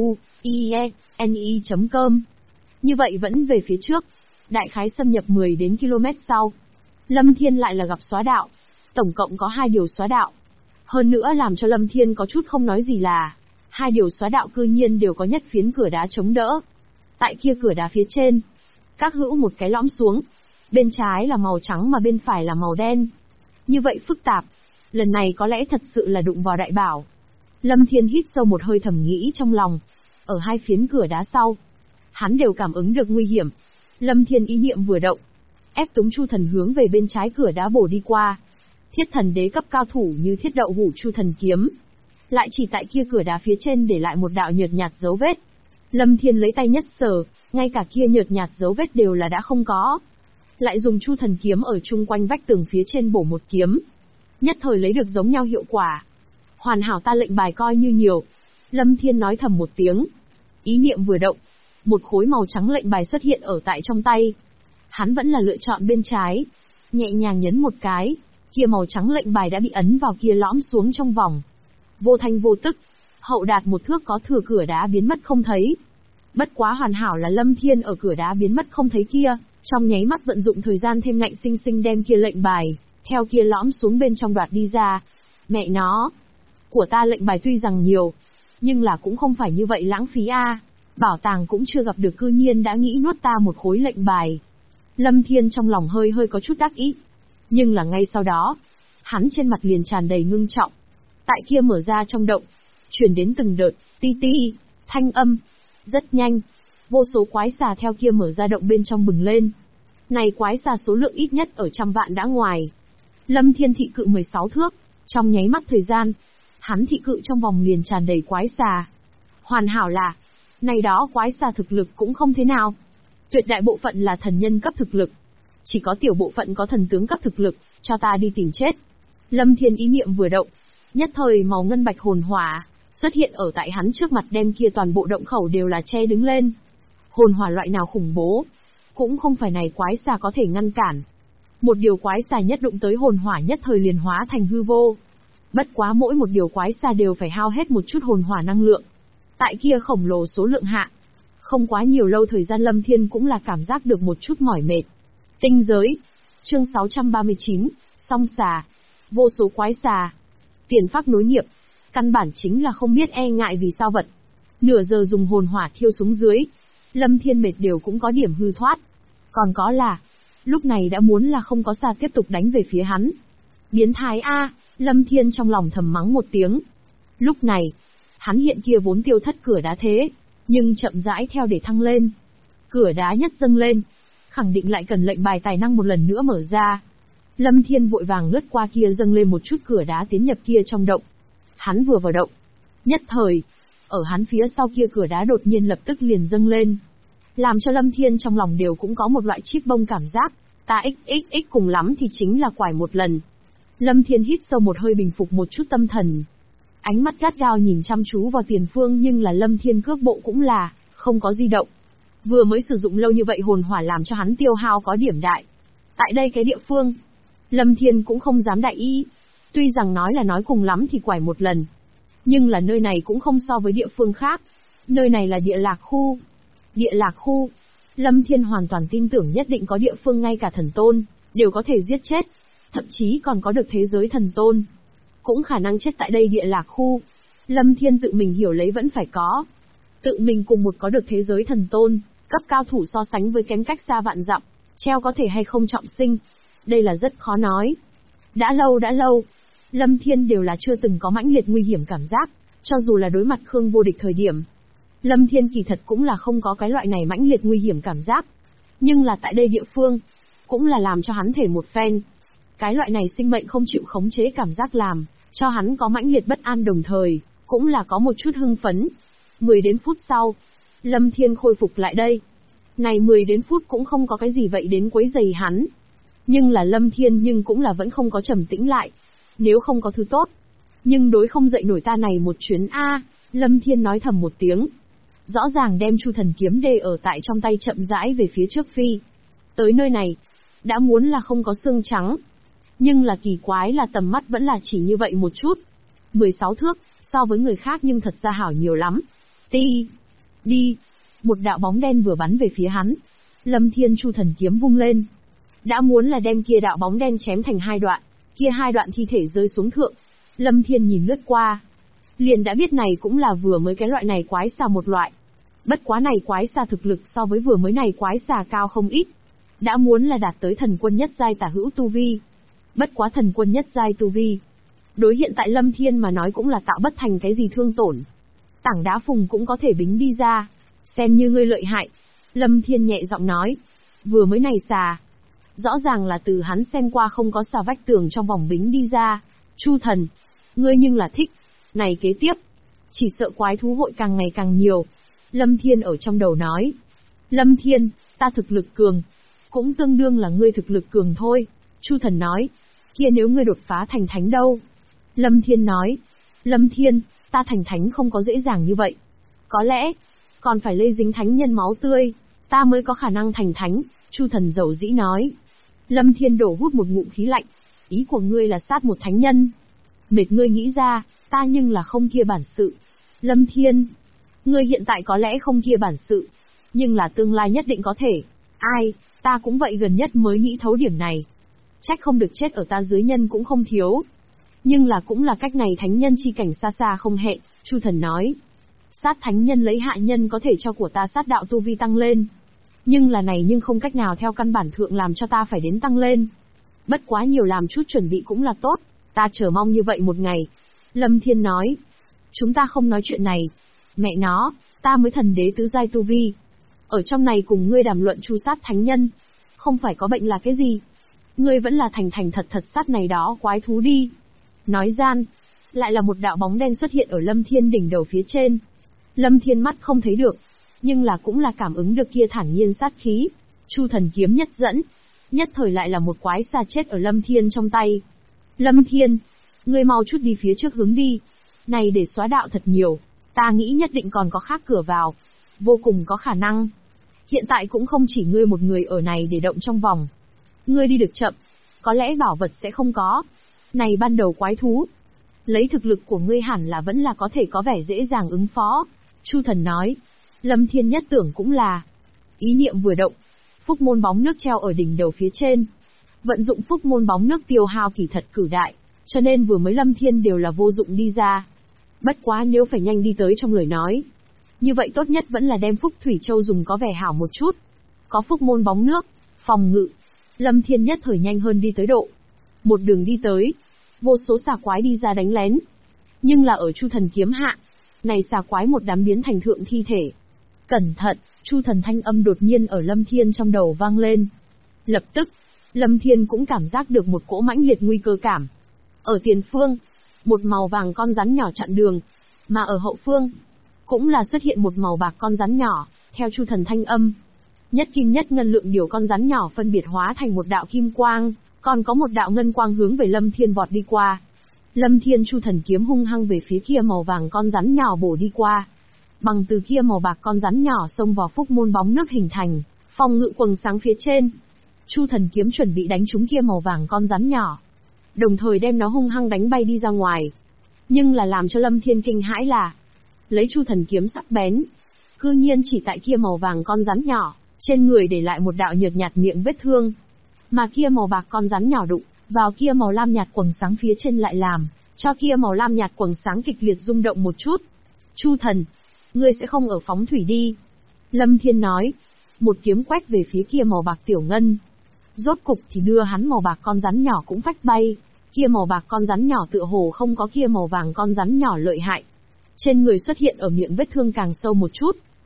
truieni.com. Như vậy vẫn về phía trước, đại khái xâm nhập 10 đến km sau, Lâm Thiên lại là gặp xóa đạo. Tổng cộng có 2 điều xóa đạo. Hơn nữa làm cho Lâm Thiên có chút không nói gì là, 2 điều xóa đạo cư nhiên đều có nhất phiến cửa đá chống đỡ. Tại kia cửa đá phía trên, các hữu một cái lõm xuống, bên trái là màu trắng mà bên phải là màu đen. Như vậy phức tạp, lần này có lẽ thật sự là đụng vào đại bảo. Lâm Thiên hít sâu một hơi thầm nghĩ trong lòng. Ở 2 phiến cửa đá sau, hắn đều cảm ứng được nguy hiểm. Lâm Thiên ý niệm vừa động, ép túng Chu Thần hướng về bên trái cửa đá bổ đi qua. Thiết Thần đế cấp cao thủ như thiết đậu hủ Chu Thần kiếm, lại chỉ tại kia cửa đá phía trên để lại một đạo nhợt nhạt dấu vết. Lâm Thiên lấy tay nhất sờ, ngay cả kia nhợt nhạt dấu vết đều là đã không có. Lại dùng Chu Thần kiếm ở chung quanh vách tường phía trên bổ một kiếm, nhất thời lấy được giống nhau hiệu quả. Hoàn hảo, ta lệnh bài coi như nhiều. Lâm Thiên nói thầm một tiếng, ý niệm vừa động, một khối màu trắng lệnh bài xuất hiện ở tại trong tay. Hắn vẫn là lựa chọn bên trái, nhẹ nhàng nhấn một cái, kia màu trắng lệnh bài đã bị ấn vào kia lõm xuống trong vòng. Vô thanh vô tức, hậu đạt một thước có thừa cửa đá biến mất không thấy. Bất quá hoàn hảo là Lâm Thiên ở cửa đá biến mất không thấy kia, trong nháy mắt vận dụng thời gian thêm ngạnh sinh sinh đem kia lệnh bài, theo kia lõm xuống bên trong đoạt đi ra. Mẹ nó, của ta lệnh bài tuy rằng nhiều, nhưng là cũng không phải như vậy lãng phí a. Bảo tàng cũng chưa gặp được, cư nhiên đã nghĩ nuốt ta một khối lệnh bài. Lâm Thiên trong lòng hơi có chút đắc ý. Nhưng là ngay sau đó, hắn trên mặt liền tràn đầy ngưng trọng. Tại kia mở ra trong động, truyền đến từng đợt, ti ti, thanh âm. Rất nhanh, vô số quái xà theo kia mở ra động bên trong bừng lên. Này quái xà số lượng ít nhất ở trăm vạn đã ngoài. Lâm Thiên thị cự 16 thước, trong nháy mắt thời gian, hắn thị cự trong vòng liền tràn đầy quái xà. Hoàn hảo là, này đó quái xà thực lực cũng không thế nào. Tuyệt đại bộ phận là thần nhân cấp thực lực. Chỉ có tiểu bộ phận có thần tướng cấp thực lực, cho ta đi tìm chết. Lâm Thiên ý niệm vừa động, nhất thời màu ngân bạch hồn hỏa xuất hiện ở tại hắn trước mặt, đem kia toàn bộ động khẩu đều là che đứng lên. Hồn hỏa loại nào khủng bố, cũng không phải này quái xà có thể ngăn cản. Một điều quái xà nhất đụng tới hồn hỏa nhất thời liền hóa thành hư vô. Bất quá mỗi một điều quái xà đều phải hao hết một chút hồn hỏa năng lượng. Tại kia khổng lồ số lượng hạ, không quá nhiều lâu thời gian Lâm Thiên cũng là cảm giác được một chút mỏi mệt. Tinh giới, chương 639, song xà, vô số quái xà, tiền phác nối nghiệp, căn bản chính là không biết e ngại vì sao vật. Nửa giờ dùng hồn hỏa thiêu xuống dưới, Lâm Thiên mệt đều cũng có điểm hư thoát. Còn có là, lúc này đã muốn là không có xà tiếp tục đánh về phía hắn. Biến thái a, Lâm Thiên trong lòng thầm mắng một tiếng. Lúc này, hắn hiện kia vốn tiêu thất cửa đá thế, nhưng chậm rãi theo để thăng lên. Cửa đá nhất dâng lên, khẳng định lại cần lệnh bài tài năng một lần nữa mở ra. Lâm Thiên vội vàng lướt qua kia dâng lên một chút cửa đá tiến nhập kia trong động. Hắn vừa vào động, nhất thời, ở hắn phía sau kia cửa đá đột nhiên lập tức liền dâng lên. Làm cho Lâm Thiên trong lòng đều cũng có một loại chíp bông cảm giác, ta xxx cùng lắm thì chính là quải một lần. Lâm Thiên hít sâu một hơi bình phục một chút tâm thần. Ánh mắt gắt gao nhìn chăm chú vào tiền phương, nhưng là Lâm Thiên cước bộ cũng là không có di động. Vừa mới sử dụng lâu như vậy hồn hỏa làm cho hắn tiêu hao có điểm đại. Tại đây cái địa phương, Lâm Thiên cũng không dám đại ý. Tuy rằng nói là nói cùng lắm thì quải một lần, nhưng là nơi này cũng không so với địa phương khác. Nơi này là địa lạc khu. Địa lạc khu, Lâm Thiên hoàn toàn tin tưởng nhất định có địa phương ngay cả thần tôn đều có thể giết chết, thậm chí còn có được thế giới thần tôn cũng khả năng chết tại đây địa lạc khu. Lâm Thiên tự mình hiểu lấy vẫn phải có. Tự mình cùng một có được thế giới thần tôn cấp cao thủ so sánh với kém cách xa vạn dặm, treo có thể hay không trọng sinh, đây là rất khó nói. Đã lâu, Lâm Thiên đều là chưa từng có mãnh liệt nguy hiểm cảm giác, cho dù là đối mặt Khương Vô Địch thời điểm. Lâm Thiên kỳ thật cũng là không có cái loại này mãnh liệt nguy hiểm cảm giác. Nhưng là tại đây địa phương, cũng là làm cho hắn thể một phen. Cái loại này sinh mệnh không chịu khống chế cảm giác làm, cho hắn có mãnh liệt bất an đồng thời, cũng là có một chút hưng phấn. 10 đến phút sau, Lâm Thiên khôi phục lại đây. Này 10 đến phút cũng không có cái gì vậy đến quấy rầy hắn. Nhưng là Lâm Thiên nhưng cũng là vẫn không có trầm tĩnh lại. Nếu không có thứ tốt, nhưng đối không dậy nổi ta này một chuyến a. Lâm Thiên nói thầm một tiếng. Rõ ràng đem Chu Thần kiếm đê ở tại trong tay chậm rãi về phía trước phi. Tới nơi này, đã muốn là không có xương trắng. Nhưng là kỳ quái là tầm mắt vẫn là chỉ như vậy một chút. 16 thước, so với người khác nhưng thật ra hảo nhiều lắm. Đi. Một đạo bóng đen vừa bắn về phía hắn. Lâm Thiên Chu Thần kiếm vung lên. Đã muốn là đem kia đạo bóng đen chém thành hai đoạn. Kia hai đoạn thi thể rơi xuống thượng. Lâm Thiên nhìn lướt qua. Liền đã biết này cũng là vừa mới cái loại này quái xà một loại. Bất quá này quái xà thực lực so với vừa mới này quái xà cao không ít. Đã muốn là đạt tới thần quân nhất giai tả hữu tu vi. Bất quá thần quân nhất giai tu vi. Đối hiện tại Lâm Thiên mà nói cũng là tạo bất thành cái gì thương tổn. Tảng đá phùng cũng có thể bính đi ra. Xem như ngươi lợi hại. Lâm Thiên nhẹ giọng nói. Vừa mới này xà. Rõ ràng là từ hắn xem qua không có xà vách tường trong vòng bính đi ra. Chu thần. Ngươi nhưng là thích. Này kế tiếp. Chỉ sợ quái thú hội càng ngày càng nhiều. Lâm Thiên ở trong đầu nói. Lâm Thiên, ta thực lực cường. Cũng tương đương là ngươi thực lực cường thôi. Chu thần nói. Kia nếu ngươi đột phá thành thánh đâu? Lâm Thiên nói. Lâm Thiên, ta thành thánh không có dễ dàng như vậy. Có lẽ, còn phải lây dính thánh nhân máu tươi, ta mới có khả năng thành thánh, Chu thần dầu dĩ nói. Lâm Thiên đổ hút một ngụm khí lạnh. Ý của ngươi là sát một thánh nhân. Mệt ngươi nghĩ ra, ta nhưng là không kia bản sự. Lâm Thiên, ngươi hiện tại có lẽ không kia bản sự, nhưng là tương lai nhất định có thể. Ai, ta cũng vậy gần nhất mới nghĩ thấu điểm này. Trách không được chết ở ta dưới nhân cũng không thiếu. Nhưng là cũng là cách này thánh nhân chi cảnh xa xa không hẹn, Chu thần nói. Sát thánh nhân lấy hạ nhân có thể cho của ta sát đạo tu vi tăng lên. Nhưng là này nhưng không cách nào theo căn bản thượng làm cho ta phải đến tăng lên. Bất quá nhiều làm chút chuẩn bị cũng là tốt, ta chờ mong như vậy một ngày. Lâm Thiên nói. Chúng ta không nói chuyện này. Mẹ nó, ta mới thần đế tứ giai tu vi. Ở trong này cùng ngươi đàm luận chu sát thánh nhân. Không phải có bệnh là cái gì? Ngươi vẫn là thành thật sát này đó quái thú đi. Nói gian, lại là một đạo bóng đen xuất hiện ở Lâm Thiên đỉnh đầu phía trên. Lâm Thiên mắt không thấy được, nhưng là cũng là cảm ứng được kia thản nhiên sát khí. Chu thần kiếm nhất dẫn, nhất thời lại là một quái xà chết ở Lâm Thiên trong tay. Lâm Thiên, ngươi mau chút đi phía trước hướng đi. Này để xóa đạo thật nhiều, ta nghĩ nhất định còn có khác cửa vào. Vô cùng có khả năng. Hiện tại cũng không chỉ ngươi một người ở này để động trong vòng. Ngươi đi được chậm, có lẽ bảo vật sẽ không có. Này ban đầu quái thú, lấy thực lực của ngươi hẳn là vẫn là có thể có vẻ dễ dàng ứng phó. Chu thần nói. Lâm Thiên nhất tưởng cũng là. Ý niệm vừa động, phúc môn bóng nước treo ở đỉnh đầu phía trên. Vận dụng phúc môn bóng nước tiêu hao kỳ thật cử đại, cho nên vừa mới Lâm Thiên đều là vô dụng đi ra. Bất quá nếu phải nhanh đi tới trong lời nói, như vậy tốt nhất vẫn là đem phúc thủy châu dùng có vẻ hảo một chút. Có phúc môn bóng nước, phòng ngự. Lâm Thiên nhất thời nhanh hơn đi tới độ. Một đường đi tới, vô số xà quái đi ra đánh lén. Nhưng là ở Chu thần kiếm hạ, này xà quái một đám biến thành thượng thi thể. Cẩn thận, Chu thần thanh âm đột nhiên ở Lâm Thiên trong đầu vang lên. Lập tức, Lâm Thiên cũng cảm giác được một cỗ mãnh liệt nguy cơ cảm. Ở tiền phương, một màu vàng con rắn nhỏ chặn đường, mà ở hậu phương, cũng là xuất hiện một màu bạc con rắn nhỏ, theo Chu thần thanh âm. Nhất kim nhất ngân lượng điều con rắn nhỏ phân biệt hóa thành một đạo kim quang, còn có một đạo ngân quang hướng về Lâm Thiên vọt đi qua. Lâm Thiên Chu thần kiếm hung hăng về phía kia màu vàng con rắn nhỏ bổ đi qua. Bằng từ kia màu bạc con rắn nhỏ xông vào phúc môn bóng nước hình thành, phòng ngự quầng sáng phía trên. Chu thần kiếm chuẩn bị đánh trúng kia màu vàng con rắn nhỏ, đồng thời đem nó hung hăng đánh bay đi ra ngoài. Nhưng là làm cho Lâm Thiên kinh hãi là, lấy Chu thần kiếm sắc bén, cư nhiên chỉ tại kia màu vàng con rắn nhỏ, trên người để lại một đạo nhợt nhạt miệng vết thương. Mà kia màu bạc con rắn nhỏ đụng vào kia màu lam nhạt quầng sáng phía trên lại làm cho kia màu lam nhạt quầng sáng kịch liệt rung động một chút. Chu thần, ngươi sẽ không ở phóng thủy đi. Lâm Thiên nói. Một kiếm quét về phía kia màu bạc tiểu ngân. Rốt cục thì đưa hắn màu bạc con rắn nhỏ cũng phách bay. Kia màu bạc con rắn nhỏ tựa hồ không có kia màu vàng con rắn nhỏ lợi hại. Trên người xuất hiện ở miệng vết thương càng sâu một chút.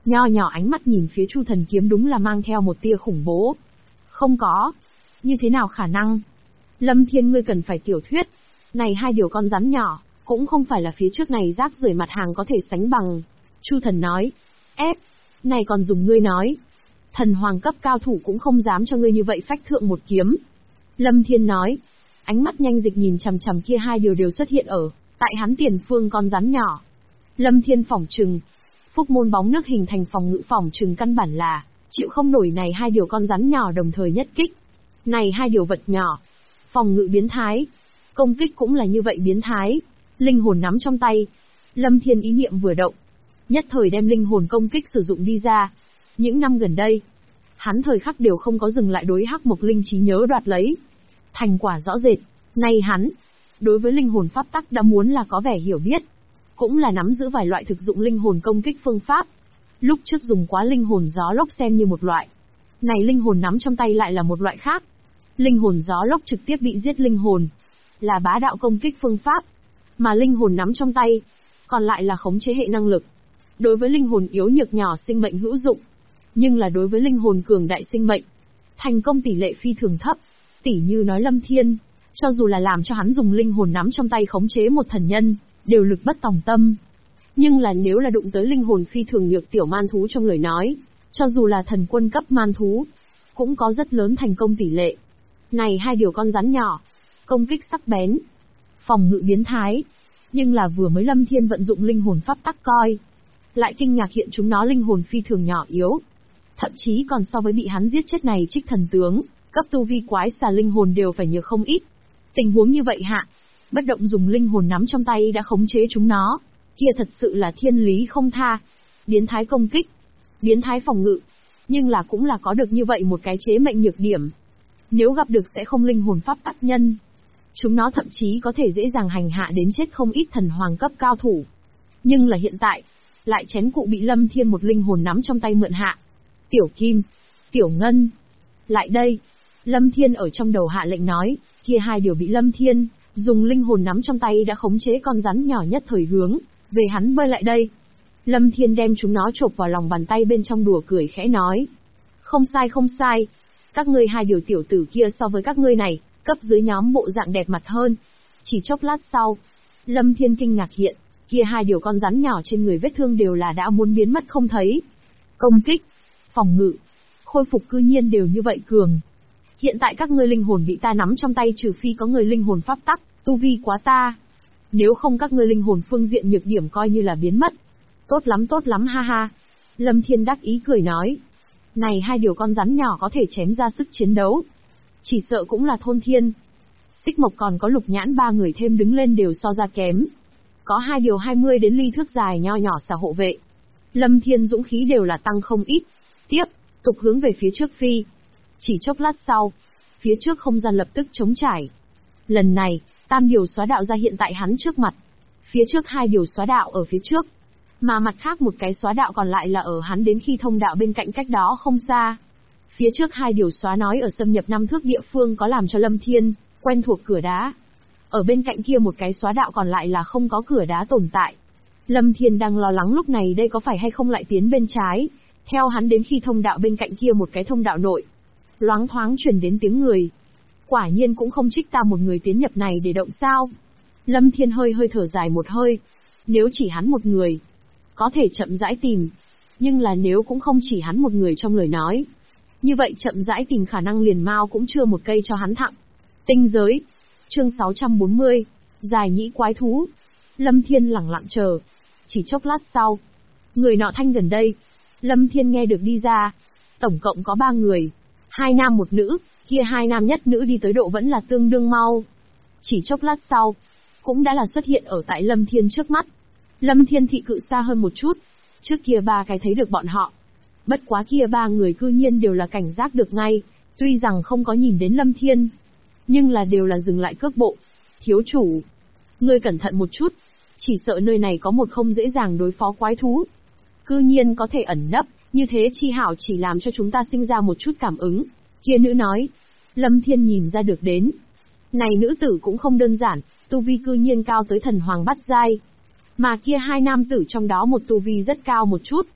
Nho nhỏ ánh mắt nhìn phía Chu Thần kiếm đúng là mang theo một tia khủng bố. Không có. Như thế nào khả năng? Lâm Thiên ngươi cần phải tiểu thuyết. Này hai điều con rắn nhỏ, cũng không phải là phía trước này rác rưởi mặt hàng có thể sánh bằng. Chu Thần nói. Ép. Này còn dùng ngươi nói. Thần hoàng cấp cao thủ cũng không dám cho ngươi như vậy phách thượng một kiếm. Lâm Thiên nói. Ánh mắt nhanh dịch nhìn chằm chằm kia hai điều đều xuất hiện ở tại hắn tiền phương con rắn nhỏ. Lâm Thiên phỏng trừng. Phúc môn bóng nước hình thành phòng ngự phỏng trừng căn bản là chịu không nổi này hai điều con rắn nhỏ đồng thời nhất kích. Này hai điều vật nhỏ. Phòng ngự biến thái. Công kích cũng là như vậy biến thái. Linh hồn nắm trong tay. Lâm Thiên ý niệm vừa động. Nhất thời đem linh hồn công kích sử dụng đi ra. Những năm gần đây, hắn thời khắc đều không có dừng lại đối Hắc Mộc Linh trí nhớ đoạt lấy. Thành quả rõ rệt. Nay hắn, đối với linh hồn pháp tắc đã muốn là có vẻ hiểu biết. Cũng là nắm giữ vài loại thực dụng linh hồn công kích phương pháp. Lúc trước dùng quá linh hồn gió lốc xem như một loại. Này linh hồn nắm trong tay lại là một loại khác. Linh hồn gió lốc trực tiếp bị giết linh hồn. Là bá đạo công kích phương pháp. Mà linh hồn nắm trong tay, còn lại là khống chế hệ năng lực. Đối với linh hồn yếu nhược nhỏ sinh mệnh hữu dụng. Nhưng là đối với linh hồn cường đại sinh mệnh, thành công tỷ lệ phi thường thấp. Tỉ như nói Lâm Thiên, cho dù là làm cho hắn dùng linh hồn nắm trong tay khống chế một thần nhân, đều lực bất tòng tâm. Nhưng là nếu là đụng tới linh hồn phi thường nhược tiểu man thú trong lời nói, cho dù là thần quân cấp man thú, cũng có rất lớn thành công tỷ lệ. Này hai điều con rắn nhỏ, công kích sắc bén, phòng ngự biến thái, nhưng là vừa mới Lâm Thiên vận dụng linh hồn pháp tắc coi, lại kinh ngạc hiện chúng nó linh hồn phi thường nhỏ yếu. Thậm chí còn so với bị hắn giết chết này trích thần tướng, cấp tu vi quái xà linh hồn đều phải nhược không ít. Tình huống như vậy hạ, bất động dùng linh hồn nắm trong tay đã khống chế chúng nó, kia thật sự là thiên lý không tha. Biến thái công kích, biến thái phòng ngự, nhưng là cũng là có được như vậy một cái chế mệnh nhược điểm. Nếu gặp được sẽ không linh hồn pháp tắc nhân, chúng nó thậm chí có thể dễ dàng hành hạ đến chết không ít thần hoàng cấp cao thủ. Nhưng là hiện tại, lại chén cụ bị Lâm Thiên một linh hồn nắm trong tay mượn hạ. Tiểu Kim, Tiểu Ngân, lại đây. Lâm Thiên ở trong đầu hạ lệnh nói, kia hai điều bị Lâm Thiên dùng linh hồn nắm trong tay đã khống chế con rắn nhỏ nhất thời hướng về hắn bơi lại đây. Lâm Thiên đem chúng nó chộp vào lòng bàn tay bên trong đùa cười khẽ nói. Không sai không sai. Các ngươi hai điều tiểu tử kia so với các ngươi này, cấp dưới nhóm bộ dạng đẹp mặt hơn. Chỉ chốc lát sau, Lâm Thiên kinh ngạc hiện, kia hai điều con rắn nhỏ trên người vết thương đều là đã muốn biến mất không thấy. Công kích, phòng ngự, khôi phục cư nhiên đều như vậy cường. Hiện tại các ngươi linh hồn bị ta nắm trong tay trừ phi có người linh hồn pháp tắc, tu vi quá ta. Nếu không các ngươi linh hồn phương diện nhược điểm coi như là biến mất. Tốt lắm ha ha. Lâm Thiên đắc ý cười nói. Này hai điều con rắn nhỏ có thể chém ra sức chiến đấu. Chỉ sợ cũng là thôn thiên. Xích Mộc còn có Lục Nhãn ba người thêm đứng lên đều so ra kém. Có hai điều 20 đến ly thước dài nho nhỏ xà hộ vệ. Lâm Thiên dũng khí đều là tăng không ít. Tiếp tục hướng về phía trước phi. Chỉ chốc lát sau, phía trước không gian lập tức trống trải. Lần này, tam điều xóa đạo ra hiện tại hắn trước mặt. Phía trước hai điều xóa đạo ở phía trước, mà mặt khác một cái xóa đạo còn lại là ở hắn đến khi thông đạo bên cạnh cách đó không xa. Phía trước hai điều xóa nói ở xâm nhập 5 thước địa phương có làm cho Lâm Thiên quen thuộc cửa đá. Ở bên cạnh kia một cái xóa đạo còn lại là không có cửa đá tồn tại. Lâm Thiên đang lo lắng lúc này đây có phải hay không lại tiến bên trái, theo hắn đến khi thông đạo bên cạnh kia một cái thông đạo nội. Loáng thoáng truyền đến tiếng người. Quả nhiên cũng không trích ta một người tiến nhập này để động sao. Lâm Thiên hơi thở dài một hơi. Nếu chỉ hắn một người, có thể chậm rãi tìm. Nhưng là nếu cũng không chỉ hắn một người trong lời nói, như vậy chậm rãi tìm khả năng liền mau cũng chưa một cây cho hắn thặng. Tinh giới. Chương 640. Dài nhĩ quái thú. Lâm Thiên lẳng lặng chờ. Chỉ chốc lát sau, người nọ thanh gần đây. Lâm Thiên nghe được đi ra. Tổng cộng có 3 người. 2 nam 1 nữ, kia 2 nam nhất nữ đi tới độ vẫn là tương đương mau. Chỉ chốc lát sau, cũng đã là xuất hiện ở tại Lâm Thiên trước mắt. Lâm Thiên thị cự xa hơn một chút. Trước kia 3 cái thấy được bọn họ. Bất quá kia 3 người cư nhiên đều là cảnh giác được ngay. Tuy rằng không có nhìn đến Lâm Thiên, nhưng là đều là dừng lại cước bộ. Thiếu chủ, ngươi cẩn thận một chút. Chỉ sợ nơi này có một không dễ dàng đối phó quái thú. Cư nhiên có thể ẩn nấp, như thế chi hảo chỉ làm cho chúng ta sinh ra một chút cảm ứng. Kia nữ nói. Lâm Thiên nhìn ra được đến. Này nữ tử cũng không đơn giản, tu vi cư nhiên cao tới thần hoàng bát giai. Mà kia 2 nam tử trong đó một tu vi rất cao một chút.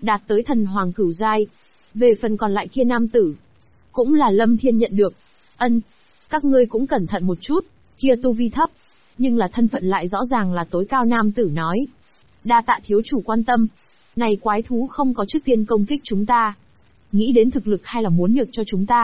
đạt tới thần hoàng cửu giai. Về phần còn lại kia nam tử, cũng là Lâm Thiên nhận được. Các ngươi cũng cẩn thận một chút, kia tu vi thấp, nhưng là thân phận lại rõ ràng là tối cao nam tử nói. Đa tạ thiếu chủ quan tâm, này quái thú không có trước tiên công kích chúng ta. Nghĩ đến thực lực hay là muốn nhược cho chúng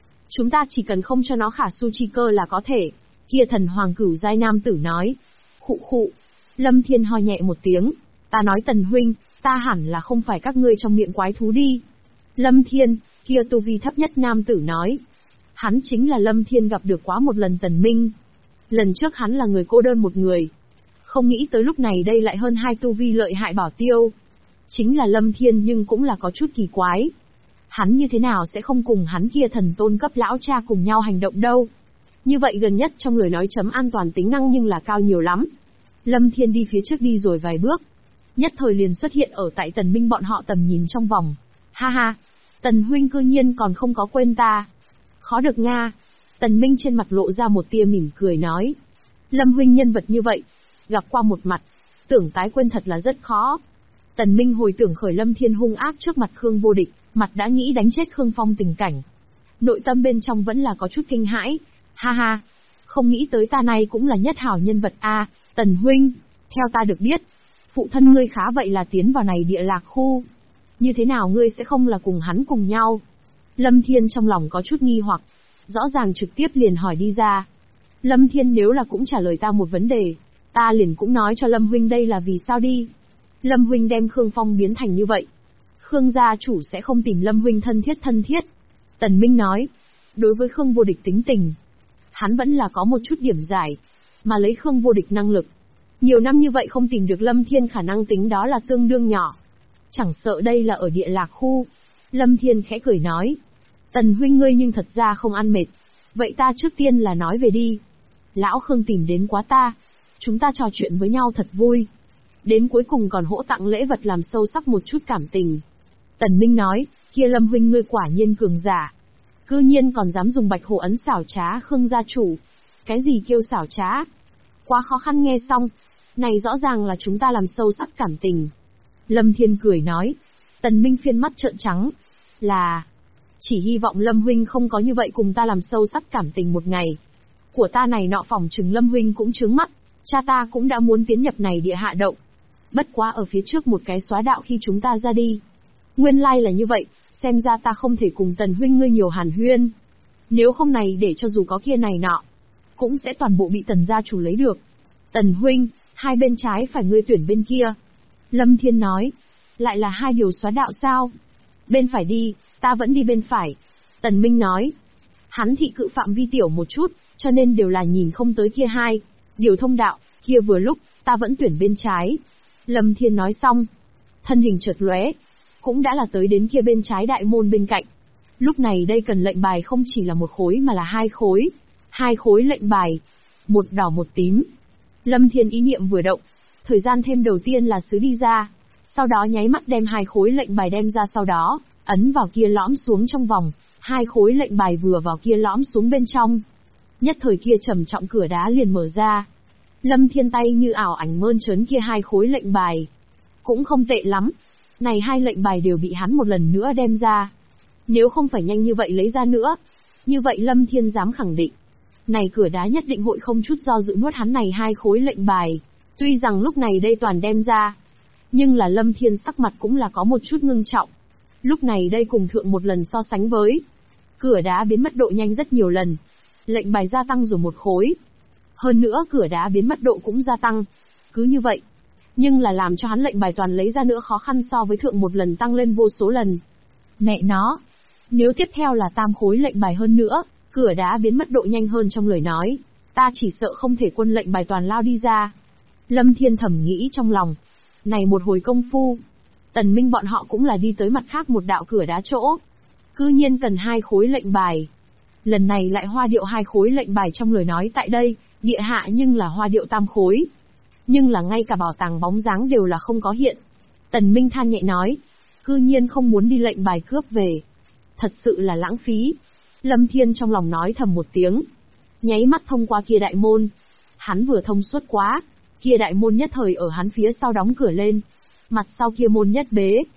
ta chỉ cần không cho nó khả su chi cơ là có thể. Kia thần hoàng cửu giai nam tử nói. Khụ khụ. Lâm Thiên ho nhẹ một tiếng. Ta nói Tần huynh, ta hẳn là không phải các ngươi trong miệng quái thú đi. Lâm Thiên, kia tu vi thấp nhất nam tử nói. Hắn chính là Lâm Thiên gặp được quá một lần Tần Minh. Lần trước hắn là người cô đơn một người. Không nghĩ tới lúc này đây lại hơn 2 tu vi lợi hại bảo tiêu. Chính là Lâm Thiên nhưng cũng là có chút kỳ quái. Hắn như thế nào sẽ không cùng hắn kia thần tôn cấp lão cha cùng nhau hành động đâu. Như vậy gần nhất trong lời nói chấm an toàn tính năng nhưng là cao nhiều lắm. Lâm Thiên đi phía trước đi rồi vài bước. Nhất thời liền xuất hiện ở tại Tần Minh bọn họ tầm nhìn trong vòng. Ha ha, Tần huynh cư nhiên còn không có quên ta. Khó được Nga. Tần Minh trên mặt lộ ra một tia mỉm cười nói. Lâm huynh nhân vật như vậy, gặp qua một mặt, tưởng tái quên thật là rất khó. Tần Minh hồi tưởng khởi Lâm Thiên hung ác trước mặt Khương Vô Địch, mặt đã nghĩ đánh chết Khương Phong tình cảnh. Nội tâm bên trong vẫn là có chút kinh hãi. Ha ha, không nghĩ tới ta này cũng là nhất hảo nhân vật a. Tần huynh, theo ta được biết, phụ thân ngươi khá vậy là tiến vào này địa lạc khu. Như thế nào ngươi sẽ không là cùng hắn cùng nhau? Lâm Thiên trong lòng có chút nghi hoặc, rõ ràng trực tiếp liền hỏi đi ra. Lâm Thiên nếu là cũng trả lời ta một vấn đề, ta liền cũng nói cho Lâm huynh đây là vì sao đi. Lâm huynh đem Khương Phong biến thành như vậy, Khương gia chủ sẽ không tìm Lâm huynh thân thiết. Tần Minh nói, đối với Khương Vô Địch tính tình, hắn vẫn là có một chút điểm giải, mà lấy Khương Vô Địch năng lực, nhiều năm như vậy không tìm được Lâm Thiên khả năng tính đó là tương đương nhỏ. Chẳng sợ đây là ở địa lạc khu. Lâm Thiên khẽ cười nói, Tần huynh ngươi nhưng thật ra không ăn mệt, vậy ta trước tiên là nói về đi. Lão Khương tìm đến quá ta, chúng ta trò chuyện với nhau thật vui. Đến cuối cùng còn hỗ tặng lễ vật làm sâu sắc một chút cảm tình. Tần Minh nói, kia Lâm huynh ngươi quả nhiên cường giả. Cư nhiên còn dám dùng bạch hổ ấn xảo trá Khương gia chủ. Cái gì kêu xảo trá? Quá khó khăn nghe xong. Này rõ ràng là chúng ta làm sâu sắc cảm tình. Lâm Thiên cười nói. Tần Minh phiên mắt trợn trắng. Là... Chỉ hy vọng Lâm huynh không có như vậy cùng ta làm sâu sắc cảm tình một ngày. Của ta này nọ phỏng chừng Lâm huynh cũng trướng mắt. Cha ta cũng đã muốn tiến nhập này địa hạ động. Bất quá ở phía trước một cái xóa đạo khi chúng ta ra đi. Nguyên lai là như vậy, xem ra ta không thể cùng Tần huynh ngươi nhiều hàn huyên. Nếu không này để cho dù có kia này nọ, cũng sẽ toàn bộ bị Tần gia chủ lấy được. Tần huynh, hai bên trái phải ngươi tuyển bên kia. Lâm Thiên nói, lại là 2 điều xóa đạo sao? Bên phải đi, ta vẫn đi bên phải. Tần Minh nói, hắn thị cự phạm vi tiểu một chút, cho nên đều là nhìn không tới kia 2 điều thông đạo, kia vừa lúc, ta vẫn tuyển bên trái. Lâm Thiên nói xong, thân hình chợt lóe, cũng đã là tới đến kia bên trái đại môn bên cạnh. Lúc này đây cần lệnh bài không chỉ là 1 khối mà là 2 khối. 2 khối lệnh bài, một đỏ một tím. Lâm Thiên ý niệm vừa động, thời gian thêm đầu tiên là sứ đi ra, sau đó nháy mắt đem 2 khối lệnh bài đem ra, sau đó ấn vào kia lõm xuống trong vòng, 2 khối lệnh bài vừa vào kia lõm xuống bên trong. Nhất thời kia trầm trọng cửa đá liền mở ra. Lâm Thiên tay như ảo ảnh mơn trớn kia 2 khối lệnh bài. Cũng không tệ lắm. Này 2 lệnh bài đều bị hắn một lần nữa đem ra. Nếu không phải nhanh như vậy lấy ra nữa, như vậy Lâm Thiên dám khẳng định, này cửa đá nhất định hội không chút do dự nuốt hắn này 2 khối lệnh bài. Tuy rằng lúc này đây toàn đem ra, nhưng là Lâm Thiên sắc mặt cũng là có một chút ngưng trọng. Lúc này đây cùng thượng một lần so sánh với, cửa đá biến mất độ nhanh rất nhiều lần. Lệnh bài gia tăng rồi 1 khối. Hơn nữa cửa đá biến mất độ cũng gia tăng. Cứ như vậy, nhưng là làm cho hắn lệnh bài toàn lấy ra nữa khó khăn so với thượng một lần tăng lên vô số lần. Mẹ nó, nếu tiếp theo là tam khối lệnh bài hơn nữa, cửa đá biến mất độ nhanh hơn trong lời nói, ta chỉ sợ không thể quân lệnh bài toàn lao đi ra. Lâm Thiên thầm nghĩ trong lòng, này một hồi công phu, Tần Minh bọn họ cũng là đi tới mặt khác một đạo cửa đá chỗ. Cư nhiên cần 2 khối lệnh bài. Lần này lại hoa điệu 2 khối lệnh bài trong lời nói tại đây, địa hạ nhưng là hoa điệu tam khối. Nhưng là ngay cả bảo tàng bóng dáng đều là không có hiện. Tần Minh than nhẹ nói, cư nhiên không muốn đi lệnh bài cướp về. Thật sự là lãng phí. Lâm Thiên trong lòng nói thầm một tiếng. Nháy mắt thông qua kia đại môn. Hắn vừa thông suốt quá, kia đại môn nhất thời ở hắn phía sau đóng cửa lên. Mặt sau kia môn nhất bế.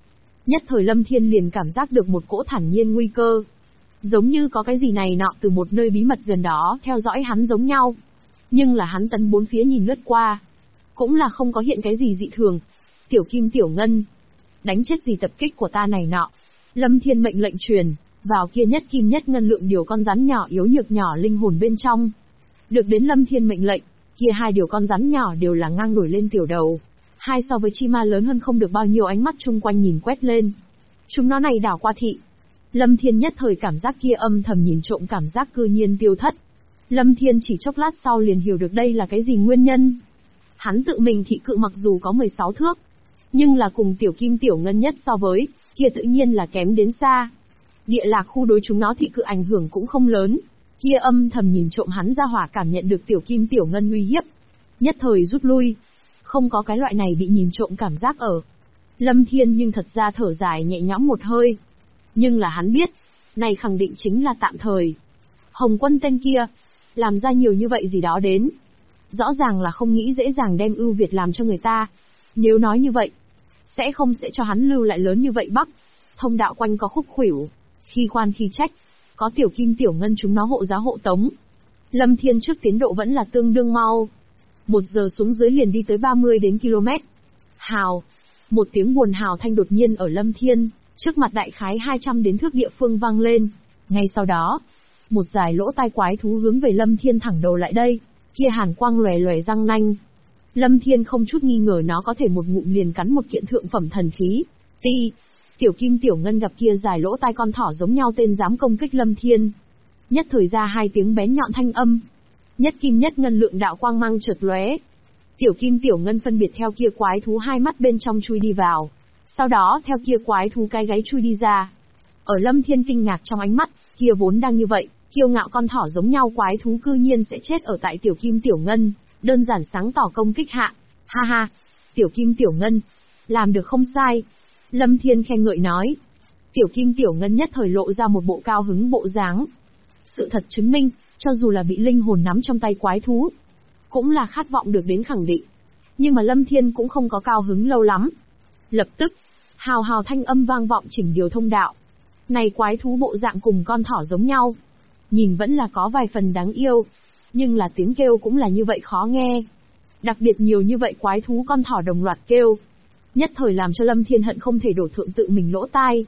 Nhất thời Lâm Thiên liền cảm giác được một cỗ thản nhiên nguy cơ. Giống như có cái gì này nọ từ một nơi bí mật gần đó theo dõi hắn giống nhau. Nhưng là hắn tấn bốn phía nhìn lướt qua. Cũng là không có hiện cái gì dị thường. Tiểu Kim Tiểu Ngân. Đánh chết gì tập kích của ta này nọ. Lâm Thiên mệnh lệnh truyền, vào kia nhất kim nhất ngân lượng điều con rắn nhỏ yếu nhược nhỏ linh hồn bên trong. Được đến Lâm Thiên mệnh lệnh, kia hai điều con rắn nhỏ đều là ngang nổi lên tiểu đầu. Hai so với chi ma lớn hơn không được bao nhiêu, ánh mắt chung quanh nhìn quét lên. Chúng nó này đảo qua thị. Lâm Thiên nhất thời cảm giác kia âm thầm nhìn trộm cảm giác cư nhiên tiêu thất. Lâm Thiên chỉ chốc lát sau liền hiểu được đây là cái gì nguyên nhân. Hắn tự mình thị cự mặc dù có 16 thước, nhưng là cùng Tiểu Kim Tiểu Ngân nhất so với, kia tự nhiên là kém đến xa. Địa lạc khu đối chúng nó thị cự ảnh hưởng cũng không lớn. Kia âm thầm nhìn trộm hắn ra hỏa cảm nhận được Tiểu Kim Tiểu Ngân uy hiếp. Nhất thời rút lui. Không có cái loại này bị nhìn trộm cảm giác ở. Lâm Thiên nhưng thật ra thở dài nhẹ nhõm một hơi. Nhưng là hắn biết, này khẳng định chính là tạm thời. Hồng Quân tên kia, làm ra nhiều như vậy gì đó đến. Rõ ràng là không nghĩ dễ dàng đem ưu việt làm cho người ta. Nếu nói như vậy, sẽ cho hắn lưu lại lớn như vậy Bắc. Thông đạo quanh có khúc khuỷu, khi khoan khi trách, có Tiểu Kim Tiểu Ngân chúng nó hộ giá hộ tống. Lâm Thiên trước tiến độ vẫn là tương đương mau. 1 giờ xuống dưới liền đi tới 30 đến km. Hào, một tiếng buồn hào thanh đột nhiên ở Lâm Thiên, trước mặt đại khái 200 đến thước địa phương vang lên. Ngay sau đó, một dải lỗ tai quái thú hướng về Lâm Thiên thẳng đầu lại đây, kia hàn quang lòe lòe răng nanh. Lâm Thiên không chút nghi ngờ nó có thể một ngụm liền cắn một kiện thượng phẩm thần khí. Ti, Tiểu Kim Tiểu Ngân gặp kia dài lỗ tai con thỏ giống nhau tên dám công kích Lâm Thiên. Nhất thời ra hai tiếng bén nhọn thanh âm. Nhất kim nhất ngân lượng đạo quang mang chợt lóe. Tiểu Kim Tiểu Ngân phân biệt theo kia quái thú hai mắt bên trong chui đi vào. Sau đó theo kia quái thú cái gáy chui đi ra. Ở Lâm Thiên kinh ngạc trong ánh mắt, kia vốn đang như vậy, kiêu ngạo con thỏ giống nhau quái thú cư nhiên sẽ chết ở tại Tiểu Kim Tiểu Ngân, đơn giản sáng tỏ công kích hạ. Ha ha, Tiểu Kim Tiểu Ngân, làm được không sai. Lâm Thiên khen ngợi nói. Tiểu Kim Tiểu Ngân nhất thời lộ ra một bộ cao hứng bộ dáng. Sự thật chứng minh, cho dù là bị linh hồn nắm trong tay quái thú, cũng là khát vọng được đến khẳng định. Nhưng mà Lâm Thiên cũng không có cao hứng lâu lắm. Lập tức, hào hào thanh âm vang vọng chỉnh điều thông đạo. Này quái thú bộ dạng cùng con thỏ giống nhau, nhìn vẫn là có vài phần đáng yêu, nhưng là tiếng kêu cũng là như vậy khó nghe. Đặc biệt nhiều như vậy quái thú con thỏ đồng loạt kêu, nhất thời làm cho Lâm Thiên hận không thể đổ thượng tự mình lỗ tai.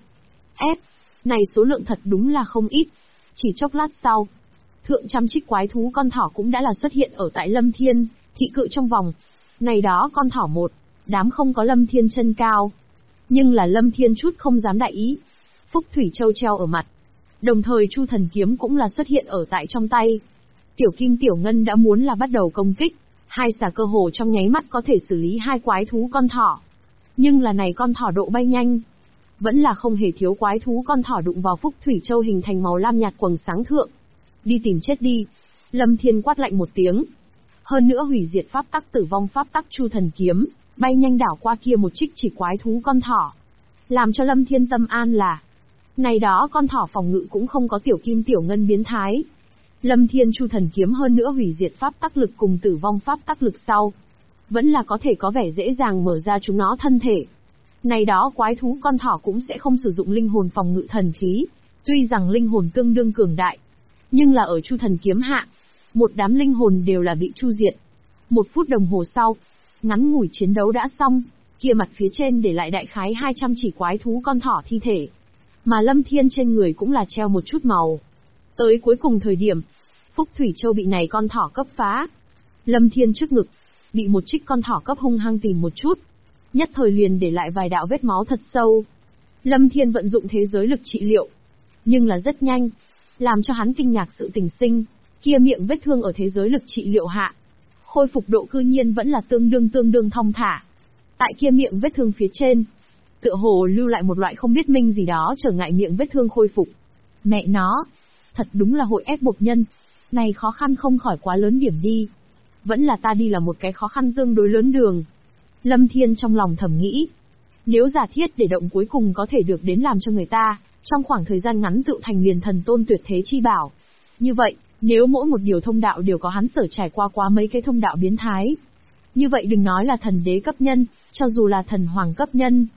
Này số lượng thật đúng là không ít. Chỉ chốc lát sau, thượng trăm trích quái thú con thỏ cũng đã là xuất hiện ở tại Lâm Thiên, thị cự trong vòng. Này đó con thỏ một, đám không có Lâm Thiên chân cao. Nhưng là Lâm Thiên chút không dám đại ý. Phúc Thủy Châu treo ở mặt. Đồng thời Chu Thần Kiếm cũng là xuất hiện ở tại trong tay. Tiểu Kim Tiểu Ngân đã muốn là bắt đầu công kích. Hai xà cơ hồ trong nháy mắt có thể xử lý hai quái thú con thỏ. Nhưng là này con thỏ độ bay nhanh, vẫn là không hề thiếu quái thú con thỏ đụng vào Phúc Thủy Châu hình thành màu lam nhạt quầng sáng thượng. Đi tìm chết đi. Lâm Thiên quát lạnh một tiếng. Hơn nữa hủy diệt pháp tắc tử vong pháp tắc Chu Thần Kiếm, bay nhanh đảo qua kia một trích chỉ quái thú con thỏ. Làm cho Lâm Thiên tâm an là, này đó con thỏ phòng ngự cũng không có Tiểu Kim Tiểu Ngân biến thái. Lâm Thiên Chu Thần Kiếm hơn nữa hủy diệt pháp tắc lực cùng tử vong pháp tắc lực sau, vẫn là có thể có vẻ dễ dàng mở ra chúng nó thân thể. Này đó quái thú con thỏ cũng sẽ không sử dụng linh hồn phòng ngự thần khí, tuy rằng linh hồn tương đương cường đại, nhưng là ở Chu Thần Kiếm hạ, một đám linh hồn đều là bị chu diệt. 1 phút đồng hồ sau, ngắn ngủi chiến đấu đã xong, kia mặt phía trên để lại đại khái 200 chỉ quái thú con thỏ thi thể. Mà Lâm Thiên trên người cũng là treo một chút màu. Tới cuối cùng thời điểm, Phúc Thủy Châu bị này con thỏ cấp phá. Lâm Thiên trước ngực, bị một trích con thỏ cấp hung hăng tìm một chút. Nhất thời liền để lại vài đạo vết máu thật sâu. Lâm Thiên vận dụng thế giới lực trị liệu. Nhưng là rất nhanh, làm cho hắn kinh ngạc sự tình sinh, kia miệng vết thương ở thế giới lực trị liệu hạ. Khôi phục độ cư nhiên vẫn là tương đương thong thả. Tại kia miệng vết thương phía trên, tựa hồ lưu lại một loại không biết minh gì đó trở ngại miệng vết thương khôi phục. Mẹ nó, thật đúng là hội ép buộc nhân. Này khó khăn không khỏi quá lớn điểm đi. Vẫn là ta đi là một cái khó khăn tương đối lớn đường. Lâm Thiên trong lòng thầm nghĩ. Nếu giả thiết để động cuối cùng có thể được đến làm cho người ta, trong khoảng thời gian ngắn tự thành liền thần tôn tuyệt thế chi bảo. Như vậy, nếu mỗi một điều thông đạo đều có hắn sở trải qua quá mấy cái thông đạo biến thái. Như vậy đừng nói là thần đế cấp nhân, cho dù là thần hoàng cấp nhân,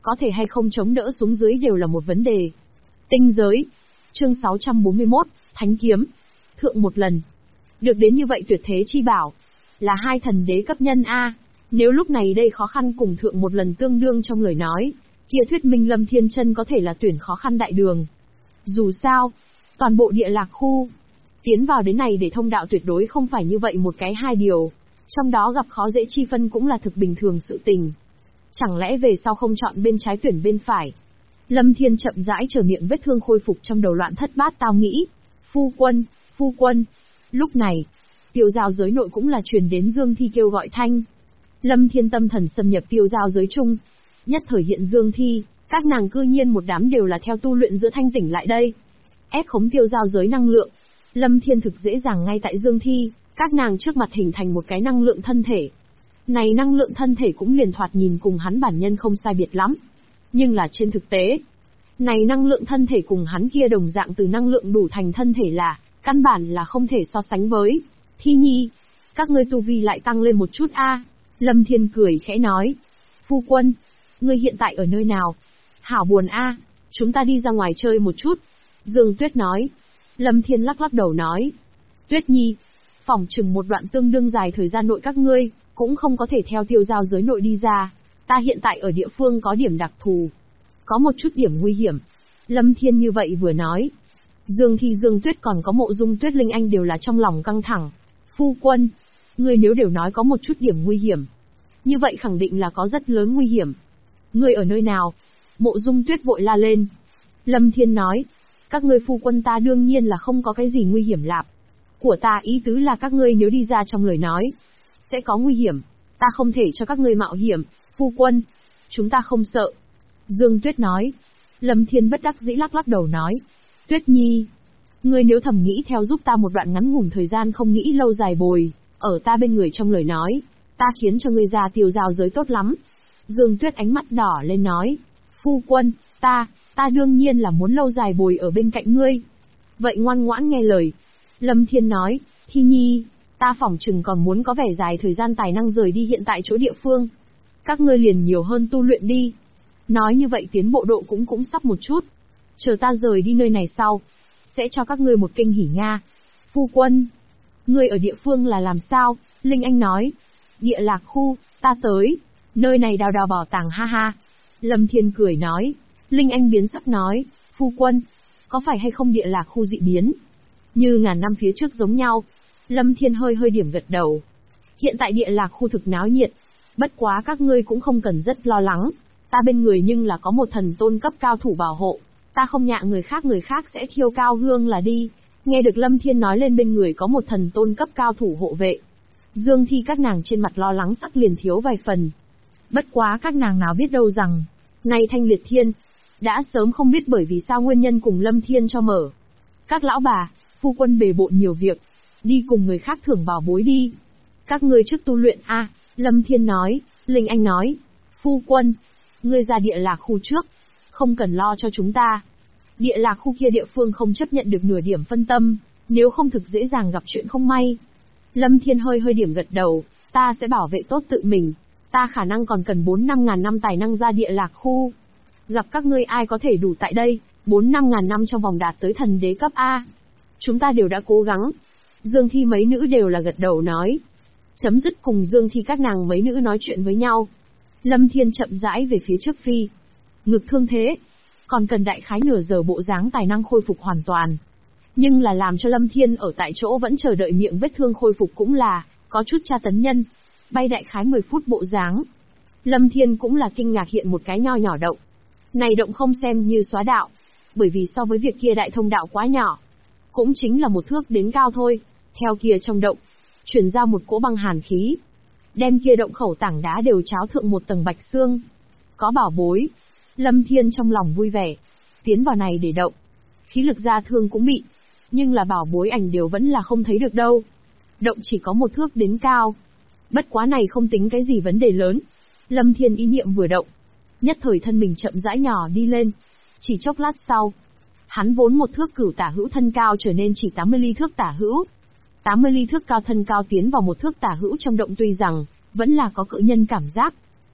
có thể hay không chống đỡ xuống dưới đều là một vấn đề. Tinh giới. Chương 641, Thánh kiếm. Thượng một lần. Được đến như vậy tuyệt thế chi bảo. Là hai thần đế cấp nhân A. Nếu lúc này đây khó khăn cùng thượng một lần tương đương trong lời nói, kia thuyết minh Lâm Thiên Chân có thể là tuyển khó khăn đại đường. Dù sao, toàn bộ địa lạc khu, tiến vào đến này để thông đạo tuyệt đối không phải như vậy một cái hai điều. Trong đó gặp khó dễ chi phân cũng là thực bình thường sự tình. Chẳng lẽ về sau không chọn bên trái tuyển bên phải? Lâm Thiên chậm rãi trở miệng vết thương khôi phục trong đầu loạn thất bát tao nghĩ. Phu quân. Lúc này, tiêu giao giới nội cũng là truyền đến Dương Thi kêu gọi thanh. Lâm Thiên tâm thần xâm nhập tiêu giao giới chung. Nhất thời hiện Dương Thi, các nàng cư nhiên một đám đều là theo tu luyện giữa thanh tỉnh lại đây. Ép khống tiêu giao giới năng lượng. Lâm Thiên thực dễ dàng ngay tại Dương Thi, các nàng trước mặt hình thành một cái năng lượng thân thể. Này năng lượng thân thể cũng liền thoạt nhìn cùng hắn bản nhân không sai biệt lắm. Nhưng là trên thực tế, này năng lượng thân thể cùng hắn kia đồng dạng từ năng lượng đủ thành thân thể là, căn bản là không thể so sánh với. Thi Nhi, các ngươi tu vi lại tăng lên một chút a. Lâm Thiên cười khẽ nói. Phu quân, ngươi hiện tại ở nơi nào? Hảo buồn a, chúng ta đi ra ngoài chơi một chút. Dương Tuyết nói. Lâm Thiên lắc lắc đầu nói. Tuyết Nhi, phỏng chừng một đoạn tương đương dài thời gian nội các ngươi, cũng không có thể theo tiêu giao giới nội đi ra. Ta hiện tại ở địa phương có điểm đặc thù. Có một chút điểm nguy hiểm. Lâm Thiên như vậy vừa nói. Dương Thi Dương Tuyết còn có Mộ Dung Tuyết Linh Anh đều là trong lòng căng thẳng. Phu quân, ngươi nếu đều nói có một chút điểm nguy hiểm, như vậy khẳng định là có rất lớn nguy hiểm. Ngươi ở nơi nào? Mộ Dung Tuyết vội la lên. Lâm Thiên nói. Các ngươi phu quân ta đương nhiên là không có cái gì nguy hiểm lạp. Của ta ý tứ là các ngươi nếu đi ra trong lời nói, sẽ có nguy hiểm. Ta không thể cho các ngươi mạo hiểm, phu quân. Chúng ta không sợ. Dương Tuyết nói. Lâm Thiên bất đắc dĩ lắc lắc đầu nói. Tuyết Nhi, ngươi nếu thầm nghĩ theo giúp ta một đoạn ngắn ngủn thời gian không nghĩ lâu dài bồi, ở ta bên người trong lời nói, ta khiến cho ngươi ra tiêu giao giới tốt lắm. Dương Tuyết ánh mắt đỏ lên nói. Phu quân, ta đương nhiên là muốn lâu dài bồi ở bên cạnh ngươi. Vậy ngoan ngoãn nghe lời. Lâm Thiên nói. Thi Nhi, ta phỏng chừng còn muốn có vẻ dài thời gian tài năng rời đi hiện tại chỗ địa phương. Các ngươi liền nhiều hơn tu luyện đi. Nói như vậy tiến bộ độ cũng sắp một chút. Chờ ta rời đi nơi này sau, sẽ cho các ngươi một kinh hỉ nha. Phu quân, ngươi ở địa phương là làm sao? Linh Anh nói. Địa lạc khu, ta tới. Nơi này đào bảo tàng ha ha. Lâm Thiên cười nói. Linh Anh biến sắc nói. Phu quân, có phải hay không địa lạc khu dị biến? Như ngàn năm phía trước giống nhau. Lâm Thiên hơi điểm gật đầu. Hiện tại địa lạc khu thực náo nhiệt. Bất quá các ngươi cũng không cần rất lo lắng. Ta bên người nhưng là có một thần tôn cấp cao thủ bảo hộ. Ta không nhạ người khác sẽ thiêu cao hương là đi. Nghe được Lâm Thiên nói lên bên người có một thần tôn cấp cao thủ hộ vệ. Dương Thi các nàng trên mặt lo lắng sắc liền thiếu vài phần. Bất quá các nàng nào biết đâu rằng, nay Thanh Liệt Thiên, đã sớm không biết bởi vì sao nguyên nhân cùng Lâm Thiên cho mở. Các lão bà, phu quân bề bộn nhiều việc, đi cùng người khác thưởng bảo bối đi. Các ngươi trước tu luyện a. Lâm Thiên nói. Linh Anh nói. Phu quân, ngươi ra địa lạc khu trước, không cần lo cho chúng ta. Địa lạc khu kia địa phương không chấp nhận được nửa điểm phân tâm, nếu không thực dễ dàng gặp chuyện không may. Lâm Thiên hơi điểm gật đầu, ta sẽ bảo vệ tốt tự mình. Ta khả năng còn cần 4-5 ngàn năm tài năng ra địa lạc khu. Gặp các ngươi ai có thể đủ tại đây, 4-5 ngàn năm trong vòng đạt tới thần đế cấp A. Chúng ta đều đã cố gắng. Dương Thi mấy nữ đều là gật đầu nói. Chấm dứt cùng Dương Thi các nàng mấy nữ nói chuyện với nhau. Lâm Thiên chậm rãi về phía trước phi. Ngực thương thế, còn cần đại khái nửa giờ bộ dáng tài năng khôi phục hoàn toàn. Nhưng là làm cho Lâm Thiên ở tại chỗ vẫn chờ đợi miệng vết thương khôi phục cũng là, có chút tra tấn nhân. Bay đại khái 10 phút bộ dáng. Lâm Thiên cũng là kinh ngạc hiện một cái nho nhỏ động. Này động không xem như xóa đạo, bởi vì so với việc kia đại thông đạo quá nhỏ. Cũng chính là một thước đến cao thôi. Theo kia trong động, chuyển ra một cỗ băng hàn khí. Đem kia động khẩu tảng đá đều cháo thượng một tầng bạch xương. Có bảo bối. Lâm Thiên trong lòng vui vẻ. Tiến vào này để động. Khí lực ra thương cũng bị. Nhưng là bảo bối ảnh đều vẫn là không thấy được đâu. Động chỉ có một thước đến cao. Bất quá này không tính cái gì vấn đề lớn. Lâm Thiên ý niệm vừa động. Nhất thời thân mình chậm rãi nhỏ đi lên. Chỉ chốc lát sau. Hắn vốn một thước cửu tả hữu thân cao trở nên chỉ 80 ly thước tả hữu. 80 ly thước cao thân cao tiến vào một thước tả hữu trong động tuy rằng, vẫn là có cự nhân cảm giác.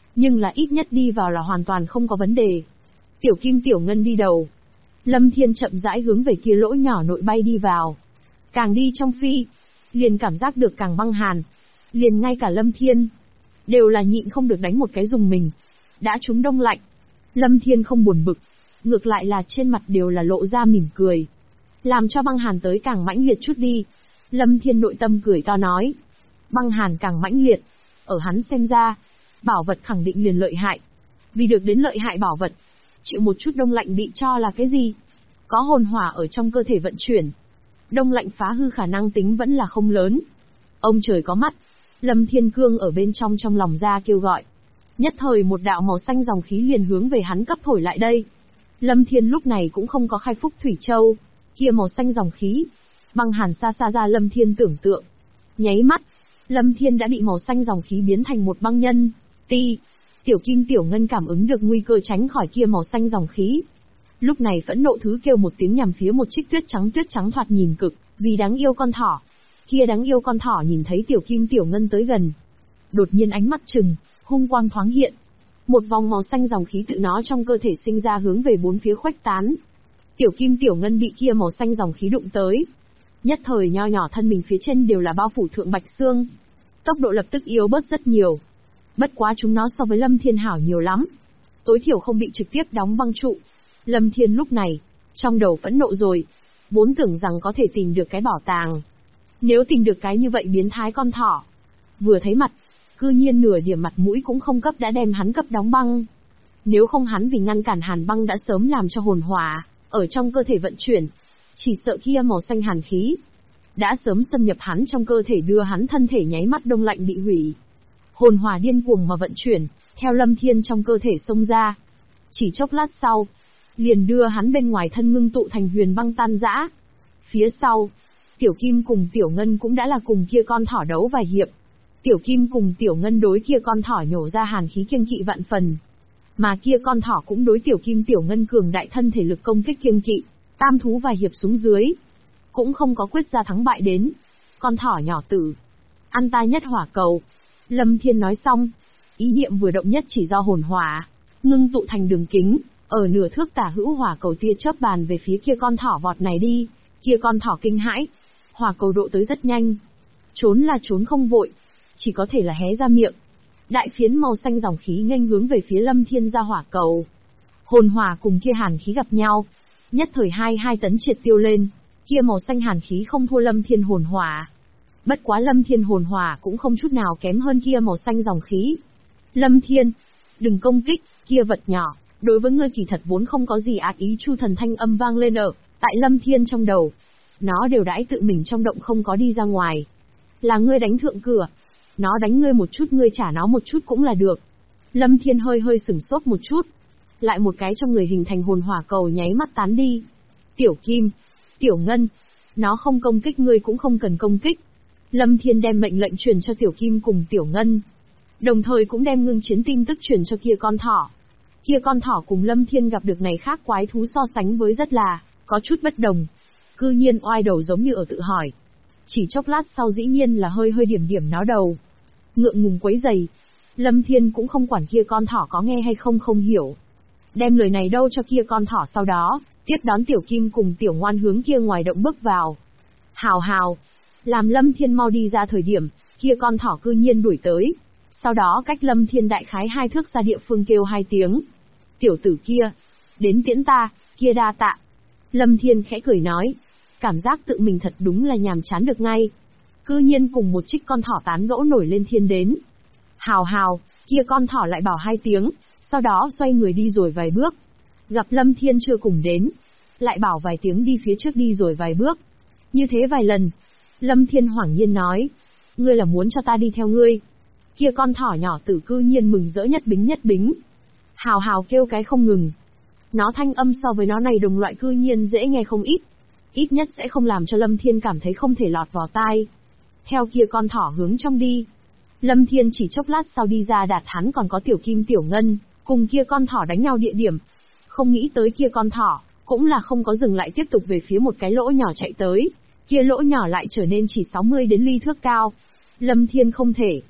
nhưng là ít nhất đi vào là hoàn toàn không có vấn đề. Tiểu Kim Tiểu Ngân đi đầu. Lâm Thiên chậm rãi hướng về kia lỗ nhỏ nội bay đi vào. Càng đi trong phi, liền cảm giác được càng băng hàn. Liền ngay cả Lâm Thiên đều là nhịn không được đánh một cái dùng mình. Đã trúng đông lạnh. Lâm Thiên không buồn bực, ngược lại là trên mặt đều là lộ ra mỉm cười. Làm cho băng hàn tới càng mãnh liệt chút đi. Lâm Thiên nội tâm cười to nói. Băng hàn càng mãnh liệt. Ở hắn xem ra, bảo vật khẳng định liền lợi hại. Vì được đến lợi hại bảo vật, chịu một chút đông lạnh bị cho là cái gì? Có hồn hỏa ở trong cơ thể vận chuyển. Đông lạnh phá hư khả năng tính vẫn là không lớn. Ông trời có mắt. Lâm Thiên Cương ở bên trong lòng ra kêu gọi. Nhất thời một đạo màu xanh dòng khí liền hướng về hắn cấp thổi lại đây. Lâm Thiên lúc này cũng không có khai phúc thủy châu. Kia màu xanh dòng khí. Băng hàn xa xa ra Lâm Thiên tưởng tượng. Nháy mắt, Lâm Thiên đã bị màu xanh dòng khí biến thành một băng nhân. Tiểu Kim Tiểu Ngân cảm ứng được nguy cơ tránh khỏi kia màu xanh dòng khí. Lúc này phẫn nộ thứ kêu một tiếng nhằm phía một trích tuyết trắng thoạt nhìn cực, vì đáng yêu con thỏ. Kia đáng yêu con thỏ nhìn thấy Tiểu Kim Tiểu Ngân tới gần. Đột nhiên ánh mắt trừng, hung quang thoáng hiện. Một vòng màu xanh dòng khí tự nó trong cơ thể sinh ra hướng về bốn phía khuếch tán. Tiểu Kim Tiểu Ngân bị kia màu xanh dòng khí đụng tới. Nhất thời nho nhỏ thân mình phía trên đều là bao phủ thượng bạch xương. Tốc độ lập tức yếu bớt rất nhiều. Bất quá chúng nó so với Lâm Thiên hảo nhiều lắm. Tối thiểu không bị trực tiếp đóng băng trụ. Lâm Thiên lúc này, trong đầu phẫn nộ rồi. Vốn tưởng rằng có thể tìm được cái bảo tàng. Nếu tìm được cái như vậy biến thái con thỏ. Vừa thấy mặt, cư nhiên nửa điểm mặt mũi cũng không cấp đã đem hắn cấp đóng băng. Nếu không hắn vì ngăn cản hàn băng đã sớm làm cho hồn hỏa ở trong cơ thể vận chuyển. Chỉ sợ kia màu xanh hàn khí đã sớm xâm nhập hắn trong cơ thể đưa hắn thân thể nháy mắt đông lạnh bị hủy. Hồn hỏa điên cuồng mà vận chuyển, theo Lâm Thiên trong cơ thể xông ra. Chỉ chốc lát sau, liền đưa hắn bên ngoài thân ngưng tụ thành huyền băng tan rã. Phía sau, Tiểu Kim cùng Tiểu Ngân cũng đã là cùng kia con thỏ đấu vài hiệp. Tiểu Kim cùng Tiểu Ngân đối kia con thỏ nhổ ra hàn khí kiêng kỵ vạn phần. Mà kia con thỏ cũng đối Tiểu Kim Tiểu Ngân cường đại thân thể lực công kích kiêng kỵ. Tam thú vài hiệp xuống dưới, cũng không có quyết ra thắng bại đến. Con thỏ nhỏ tử, ăn ta nhất hỏa cầu. Lâm Thiên nói xong, ý niệm vừa động nhất chỉ do hồn hỏa, ngưng tụ thành đường kính, ở nửa thước tả hữu hỏa cầu tia chớp bàn về phía kia con thỏ vọt này đi. Kia con thỏ kinh hãi, hỏa cầu độ tới rất nhanh. Trốn là trốn không vội, chỉ có thể là hé ra miệng. Đại phiến màu xanh dòng khí nghênh hướng về phía Lâm Thiên ra hỏa cầu. Hồn hỏa cùng kia hàn khí gặp nhau. Nhất thời hai tấn triệt tiêu lên, kia màu xanh hàn khí không thua Lâm Thiên hồn hỏa. Bất quá Lâm Thiên hồn hỏa cũng không chút nào kém hơn kia màu xanh dòng khí. Lâm Thiên, đừng công kích, kia vật nhỏ, đối với ngươi kỳ thật vốn không có gì ác ý. Chu thần thanh âm vang lên ở tại Lâm Thiên trong đầu. Nó đều đãi tự mình trong động không có đi ra ngoài. Là ngươi đánh thượng cửa, nó đánh ngươi một chút ngươi trả nó một chút cũng là được. Lâm Thiên hơi sửng sốt một chút. Lại một cái trong người hình thành hồn hỏa cầu nháy mắt tán đi. Tiểu Kim, Tiểu Ngân, nó không công kích ngươi cũng không cần công kích. Lâm Thiên đem mệnh lệnh truyền cho Tiểu Kim cùng Tiểu Ngân. Đồng thời cũng đem ngưng chiến tin tức truyền cho kia con thỏ. Kia con thỏ cùng Lâm Thiên gặp được này khác quái thú so sánh với rất là có chút bất đồng. Cư nhiên oai đầu giống như ở tự hỏi. Chỉ chốc lát sau dĩ nhiên là hơi điểm náo đầu. Ngượng ngùng quấy giày. Lâm Thiên cũng không quản kia con thỏ có nghe hay không hiểu. Đem lời này đâu cho kia con thỏ sau đó, tiếp đón Tiểu Kim cùng Tiểu Ngoan hướng kia ngoài động bước vào. Hào, làm Lâm Thiên mau đi ra thời điểm, kia con thỏ cư nhiên đuổi tới. Sau đó cách Lâm Thiên đại khái 2 thước ra địa phương kêu 2 tiếng. Tiểu tử kia, đến tiễn ta, kia đa tạ. Lâm Thiên khẽ cười nói, cảm giác tự mình thật đúng là nhàm chán được ngay. Cư nhiên cùng một trích con thỏ tán gẫu nổi lên thiên đến. Hào, kia con thỏ lại bảo 2 tiếng. Sau đó xoay người đi rồi vài bước. Gặp Lâm Thiên chưa cùng đến, lại bảo vài tiếng đi phía trước đi rồi vài bước. Như thế vài lần, Lâm Thiên hoảng nhiên nói, ngươi là muốn cho ta đi theo ngươi. Kia con thỏ nhỏ tử cư nhiên mừng rỡ nhất bính. Hào kêu cái không ngừng. Nó thanh âm so với nó này đồng loại cư nhiên dễ nghe không ít. Ít nhất sẽ không làm cho Lâm Thiên cảm thấy không thể lọt vào tai. Theo kia con thỏ hướng trong đi. Lâm Thiên chỉ chốc lát sau đi ra đạt hắn còn có Tiểu Kim Tiểu Ngân, cùng kia con thỏ đánh nhau địa điểm. Không nghĩ tới kia con thỏ, cũng là không có dừng lại tiếp tục về phía một cái lỗ nhỏ chạy tới. Kia lỗ nhỏ lại trở nên chỉ 60 đến ly thước cao. Lâm Thiên không thể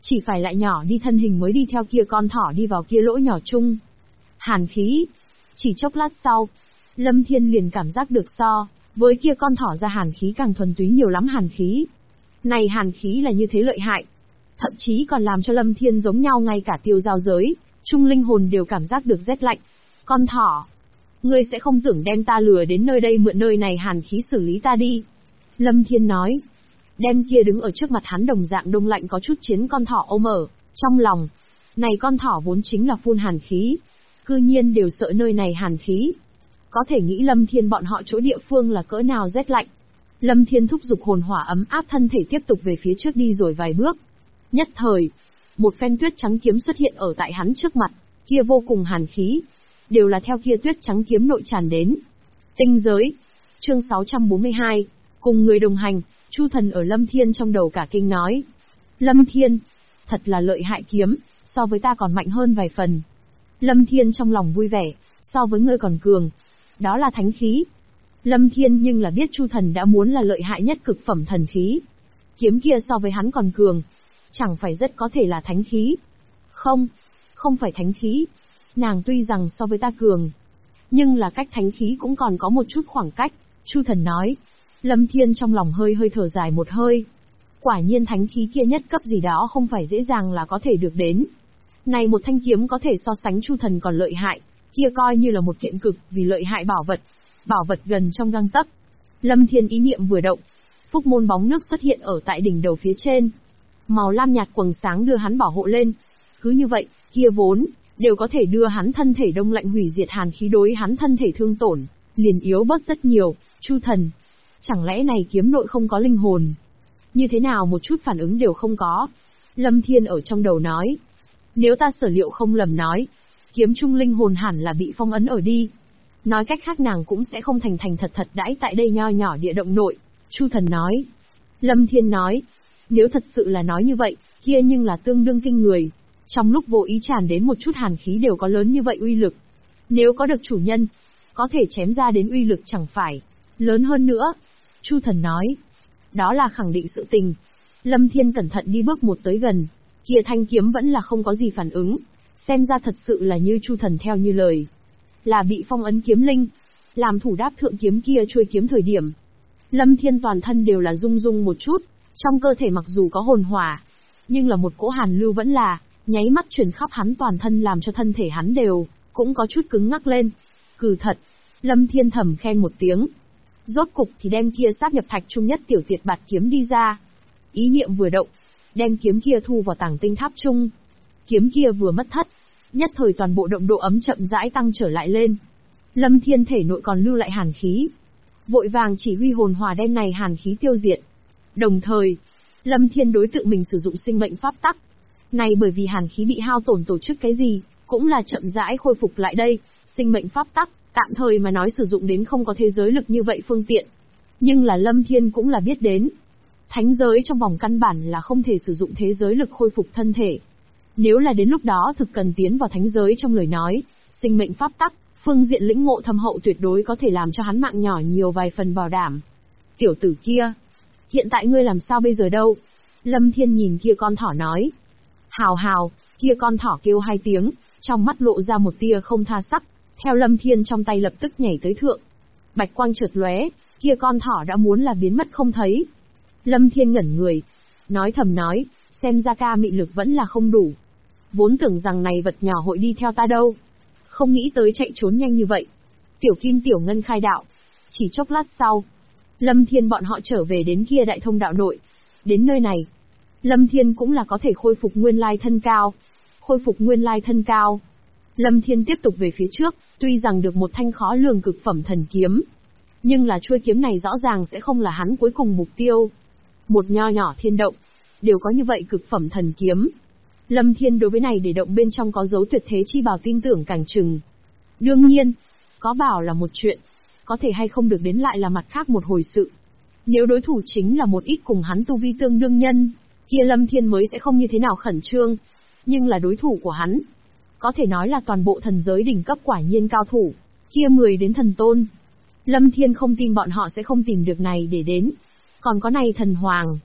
Chỉ phải lại nhỏ đi thân hình mới đi theo kia con thỏ đi vào kia lỗ nhỏ chung. Hàn khí. Chỉ chốc lát sau, Lâm Thiên liền cảm giác được so với kia con thỏ ra hàn khí càng thuần túy nhiều lắm hàn khí. Này hàn khí là như thế lợi hại. Thậm chí còn làm cho Lâm Thiên giống nhau ngay cả tiêu giao giới, trung linh hồn đều cảm giác được rét lạnh. Con thỏ, ngươi sẽ không tưởng đem ta lừa đến nơi đây mượn nơi này hàn khí xử lý ta đi. Lâm Thiên nói. Đem kia đứng ở trước mặt hắn đồng dạng đông lạnh có chút chiến con thỏ ôm ở trong lòng. Này con thỏ vốn chính là phun hàn khí, cư nhiên đều sợ nơi này hàn khí. Có thể nghĩ Lâm Thiên bọn họ chỗ địa phương là cỡ nào rét lạnh. Lâm Thiên thúc giục hồn hỏa ấm áp thân thể tiếp tục về phía trước đi rồi vài bước. Nhất thời, một phen tuyết trắng kiếm xuất hiện ở tại hắn trước mặt, kia vô cùng hàn khí, đều là theo kia tuyết trắng kiếm nội tràn đến. Tinh giới, chương 642, cùng người đồng hành, Chu Thần ở Lâm Thiên trong đầu cả kinh nói. Lâm Thiên, thật là lợi hại kiếm, so với ta còn mạnh hơn vài phần. Lâm Thiên trong lòng vui vẻ, so với ngươi còn cường. Đó là thánh khí. Lâm Thiên nhưng là biết Chu Thần đã muốn là lợi hại nhất cực phẩm thần khí. Kiếm kia so với hắn còn cường. Chẳng phải rất có thể là thánh khí. Không, không phải thánh khí. Nàng tuy rằng so với ta cường, nhưng là cách thánh khí cũng còn có một chút khoảng cách, Chu Thần nói. Lâm Thiên trong lòng hơi hơi thở dài một hơi. Quả nhiên thánh khí kia nhất cấp gì đó không phải dễ dàng là có thể được đến. Này một thanh kiếm có thể so sánh Chu Thần còn lợi hại, kia coi như là một kiện cực vì lợi hại bảo vật. Bảo vật gần trong gang tấc. Lâm Thiên ý niệm vừa động, phúc môn bóng nước xuất hiện ở tại đỉnh đầu phía trên. Màu lam nhạt quầng sáng đưa hắn bảo hộ lên. Cứ như vậy, kia vốn đều có thể đưa hắn thân thể đông lạnh hủy diệt hàn khí đối hắn thân thể thương tổn, liền yếu bớt rất nhiều. Chu Thần, chẳng lẽ này kiếm nội không có linh hồn? Như thế nào một chút phản ứng đều không có? Lâm Thiên ở trong đầu nói. Nếu ta sở liệu không lầm nói, kiếm trung linh hồn hẳn là bị phong ấn ở đi. Nói cách khác nàng cũng sẽ không thành thành thật thật đãi tại đây nho nhỏ địa động nội. Chu Thần nói. Lâm Thiên nói. Nếu thật sự là nói như vậy, kia nhưng là tương đương kinh người. Trong lúc vô ý tràn đến một chút hàn khí đều có lớn như vậy uy lực. Nếu có được chủ nhân, có thể chém ra đến uy lực chẳng phải lớn hơn nữa. Chu Thần nói. Đó là khẳng định sự tình. Lâm Thiên cẩn thận đi bước một tới gần. Kia thanh kiếm vẫn là không có gì phản ứng. Xem ra thật sự là như Chu Thần theo như lời. Là bị phong ấn kiếm linh. Làm thủ đáp thượng kiếm kia chuôi kiếm thời điểm. Lâm Thiên toàn thân đều là rung rung một chút. Trong cơ thể mặc dù có hồn hỏa, nhưng là một cỗ hàn lưu vẫn là nháy mắt truyền khắp hắn toàn thân làm cho thân thể hắn đều cũng có chút cứng ngắc lên. Cừ thật. Lâm Thiên thầm khen một tiếng. Rốt cục thì đem kia sát nhập thạch trung nhất tiểu tiệt bạt kiếm đi ra. Ý niệm vừa động, đem kiếm kia thu vào tàng tinh tháp trung. Kiếm kia vừa mất thất, nhất thời toàn bộ động độ ấm chậm rãi tăng trở lại lên. Lâm Thiên thể nội còn lưu lại hàn khí, vội vàng chỉ huy hồn hỏa đem này hàn khí tiêu diệt. Đồng thời, Lâm Thiên đối tự mình sử dụng sinh mệnh pháp tắc. Này bởi vì hàn khí bị hao tổn tổ chức cái gì, cũng là chậm rãi khôi phục lại đây. Sinh mệnh pháp tắc, tạm thời mà nói sử dụng đến không có thế giới lực như vậy phương tiện. Nhưng là Lâm Thiên cũng là biết đến. Thánh giới trong vòng căn bản là không thể sử dụng thế giới lực khôi phục thân thể. Nếu là đến lúc đó thực cần tiến vào thánh giới trong lời nói, sinh mệnh pháp tắc, phương diện lĩnh ngộ thâm hậu tuyệt đối có thể làm cho hắn mạng nhỏ nhiều vài phần bảo đảm. Tiểu tử kia, hiện tại ngươi làm sao bây giờ đâu? Lâm Thiên nhìn kia con thỏ nói. Hào hào, kia con thỏ kêu hai tiếng, trong mắt lộ ra một tia không tha sắc, theo Lâm Thiên trong tay lập tức nhảy tới thượng. Bạch quang chợt lóe, kia con thỏ đã muốn là biến mất không thấy. Lâm Thiên ngẩn người, nói thầm nói, xem ra ca mị lực vẫn là không đủ. Vốn tưởng rằng này vật nhỏ hội đi theo ta đâu. Không nghĩ tới chạy trốn nhanh như vậy. Tiểu Kim Tiểu Ngân khai đạo. Chỉ chốc lát sau, Lâm Thiên bọn họ trở về đến kia đại thông đạo nội. Đến nơi này, Lâm Thiên cũng là có thể khôi phục nguyên lai thân cao. Khôi phục nguyên lai thân cao. Lâm Thiên tiếp tục về phía trước, tuy rằng được một thanh khó lường cực phẩm thần kiếm. Nhưng là chuôi kiếm này rõ ràng sẽ không là hắn cuối cùng mục tiêu. Một nho nhỏ thiên động, đều có như vậy cực phẩm thần kiếm. Lâm Thiên đối với này để động bên trong có dấu tuyệt thế chi bảo tin tưởng càng chừng. Đương nhiên, có bảo là một chuyện, có thể hay không được đến lại là mặt khác một hồi sự. Nếu đối thủ chính là một ít cùng hắn tu vi tương đương nhân, kia Lâm Thiên mới sẽ không như thế nào khẩn trương. Nhưng là đối thủ của hắn, có thể nói là toàn bộ thần giới đỉnh cấp quả nhiên cao thủ, kia 10 đến thần tôn. Lâm Thiên không tin bọn họ sẽ không tìm được này để đến. Còn có này thần hoàng.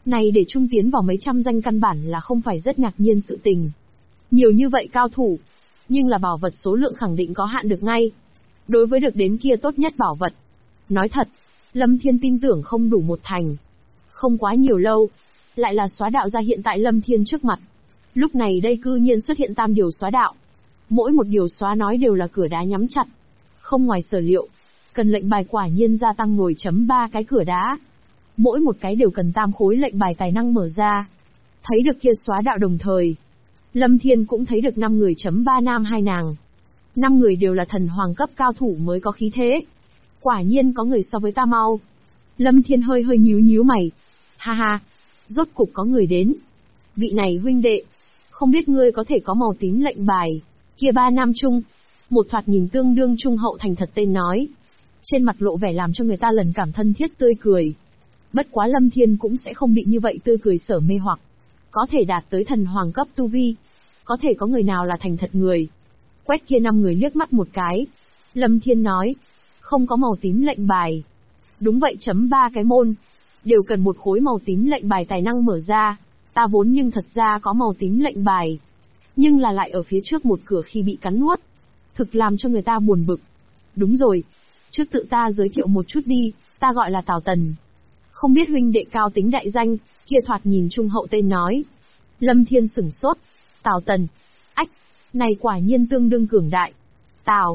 Này để trung tiến vào mấy trăm danh căn bản là không phải rất ngạc nhiên sự tình. Nhiều như vậy cao thủ, nhưng là bảo vật số lượng khẳng định có hạn được ngay. Đối với được đến kia tốt nhất bảo vật. Nói thật, Lâm Thiên tin tưởng không đủ một thành. Không quá nhiều lâu, lại là xóa đạo ra hiện tại Lâm Thiên trước mặt. Lúc này đây cư nhiên xuất hiện tam điều xóa đạo. Mỗi một điều xóa nói đều là cửa đá nhắm chặt. Không ngoài sở liệu, cần lệnh bài quả nhiên gia tăng ngồi chấm 3 cái cửa đá. Mỗi một cái đều cần tam khối lệnh bài tài năng mở ra. Thấy được kia xóa đạo đồng thời, Lâm Thiên cũng thấy được 5 người chấm 3 nam 2 nàng. 5 người đều là thần hoàng cấp cao thủ mới có khí thế. Quả nhiên có người so với ta mau. Lâm Thiên hơi nhíu mày. Ha ha, rốt cục có người đến. Vị này huynh đệ, không biết ngươi có thể có màu tím lệnh bài. Kia 3 nam trung, một thoạt nhìn tương đương trung hậu thành thật tên nói. Trên mặt lộ vẻ làm cho người ta lần cảm thân thiết tươi cười. Bất quá Lâm Thiên cũng sẽ không bị như vậy tươi cười sở mê hoặc. Có thể đạt tới thần hoàng cấp tu vi. Có thể có người nào là thành thật người. Quét kia 5 người liếc mắt một cái. Lâm Thiên nói, không có màu tím lệnh bài. Đúng vậy chấm 3 cái môn. Đều cần một khối màu tím lệnh bài tài năng mở ra. Ta vốn nhưng thật ra có màu tím lệnh bài. Nhưng là lại ở phía trước một cửa khi bị cắn nuốt. Thực làm cho người ta buồn bực. Đúng rồi. Trước tự ta giới thiệu một chút đi, ta gọi là Tào Tần. Không biết huynh đệ cao tính đại danh, kia thoạt nhìn trung hậu tên nói. Lâm Thiên sửng sốt. Tào Tần. Ách, này quả nhiên tương đương cường đại. Tào.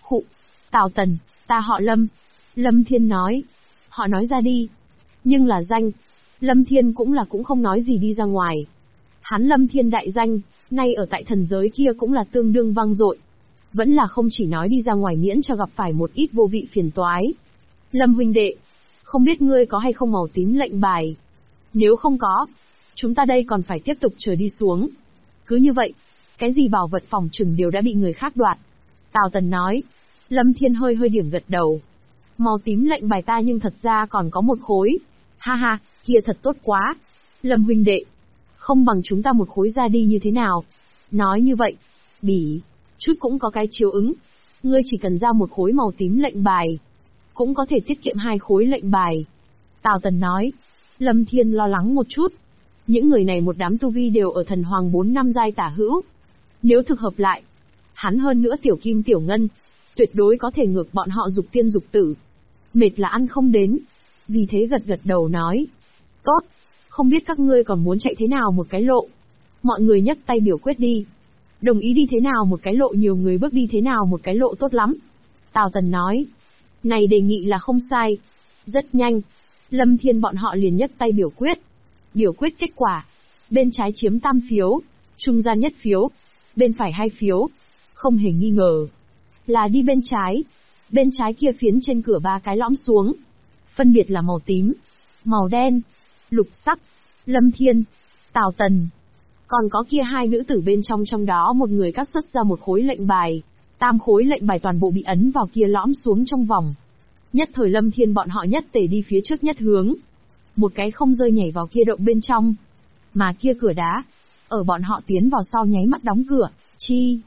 Tào Tần, ta họ Lâm. Lâm Thiên nói. Họ nói ra đi. Nhưng là danh. Lâm Thiên cũng không nói gì đi ra ngoài. Hắn Lâm Thiên đại danh, nay ở tại thần giới kia cũng là tương đương vang dội. Vẫn là không chỉ nói đi ra ngoài miễn cho gặp phải một ít vô vị phiền toái. Lâm huynh đệ, không biết ngươi có hay không màu tím lệnh bài. Nếu không có, chúng ta đây còn phải tiếp tục chờ đi xuống. Cứ như vậy, cái gì bảo vật phòng trừng đều đã bị người khác đoạt. Tào Tần nói. Lâm Thiên hơi điểm gật đầu. Màu tím lệnh bài ta nhưng thật ra còn có một khối. Ha ha, kia thật tốt quá. Lâm huynh đệ, không bằng chúng ta một khối ra đi như thế nào? Nói như vậy, bỉ, chút cũng có cái chiếu ứng. Ngươi chỉ cần ra một khối màu tím lệnh bài, cũng có thể tiết kiệm 2 khối lệnh bài. Tào Tần nói. Lâm Thiên lo lắng một chút. Những người này một đám tu vi đều ở thần hoàng 4 năm giai tả hữu. Nếu thực hợp lại, hắn hơn nữa tiểu kim tiểu ngân, tuyệt đối có thể ngược bọn họ dục tiên dục tử. Mệt là ăn không đến. Vì thế gật đầu nói. Tốt, không biết các ngươi còn muốn chạy thế nào một cái lộ. Mọi người nhấc tay biểu quyết đi. Đồng ý đi thế nào một cái lộ nhiều người bước đi thế nào một cái lộ tốt lắm. Tào Tần nói. Này đề nghị là không sai. Rất nhanh, Lâm Thiên bọn họ liền nhấc tay biểu quyết. Biểu quyết kết quả. Bên trái chiếm tam phiếu, trung gian nhất phiếu, bên phải 2 phiếu. Không hề nghi ngờ. Là đi bên trái. Bên trái kia phiến trên cửa 3 cái lõm xuống. Phân biệt là màu tím, màu đen, lục sắc, Lâm Thiên, Tào Tần. Còn có kia 2 nữ tử bên trong đó một người cắt xuất ra một khối lệnh bài. Tam khối lệnh bài toàn bộ bị ấn vào kia lõm xuống trong vòng. Nhất thời Lâm Thiên bọn họ nhất tề đi phía trước nhất hướng. Một cái không rơi nhảy vào kia động bên trong. Mà kia cửa đá, ở bọn họ tiến vào sau nháy mắt đóng cửa, chi.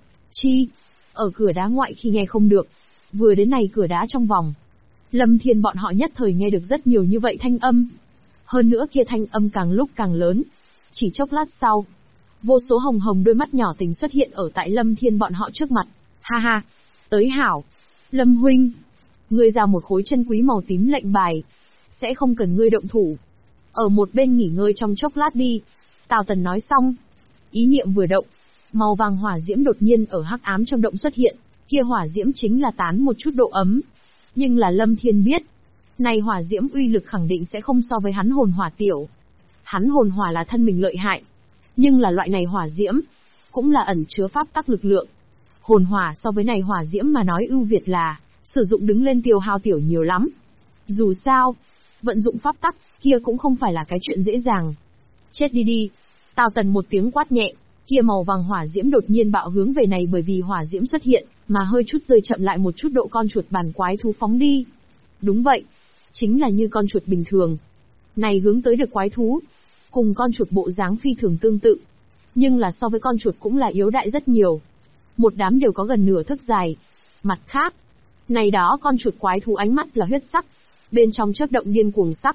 Ở cửa đá ngoại khi nghe không được. Vừa đến này cửa đá trong vòng. Lâm Thiên bọn họ nhất thời nghe được rất nhiều như vậy thanh âm. Hơn nữa kia thanh âm càng lúc càng lớn. Chỉ chốc lát sau, vô số hồng đôi mắt nhỏ tình xuất hiện ở tại Lâm Thiên bọn họ trước mặt. Ha ha, tới hảo. Lâm huynh, ngươi ra một khối chân quý màu tím lệnh bài. Sẽ không cần ngươi động thủ. Ở một bên nghỉ ngơi trong chốc lát đi. Tào Tần nói xong. Ý niệm vừa động. Màu vàng hỏa diễm đột nhiên ở hắc ám trong động xuất hiện. Kia hỏa diễm chính là tán một chút độ ấm. Nhưng là Lâm Thiên biết. Này hỏa diễm uy lực khẳng định sẽ không so với hắn hồn hỏa tiểu. Hắn hồn hỏa là thân mình lợi hại. Nhưng là loại này hỏa diễm. Cũng là ẩn chứa pháp tắc lực lượng. Hồn hỏa so với này hỏa diễm mà nói ưu việt là. Sử dụng đứng lên tiêu hao tiểu nhiều lắm. Dù sao. Vận dụng pháp tắc kia cũng không phải là cái chuyện dễ dàng. Chết đi. Tào Tần một tiếng quát nhẹ. Kia màu vàng hỏa diễm đột nhiên bạo hướng về này bởi vì hỏa diễm xuất hiện, mà hơi chút rơi chậm lại một chút độ con chuột bàn quái thú phóng đi. Đúng vậy, chính là như con chuột bình thường. Này hướng tới được quái thú, cùng con chuột bộ dáng phi thường tương tự, nhưng là so với con chuột cũng là yếu đại rất nhiều. Một đám đều có gần nửa thước dài. Mặt khác, này đó con chuột quái thú ánh mắt là huyết sắc, bên trong chớp động điên cuồng sắc.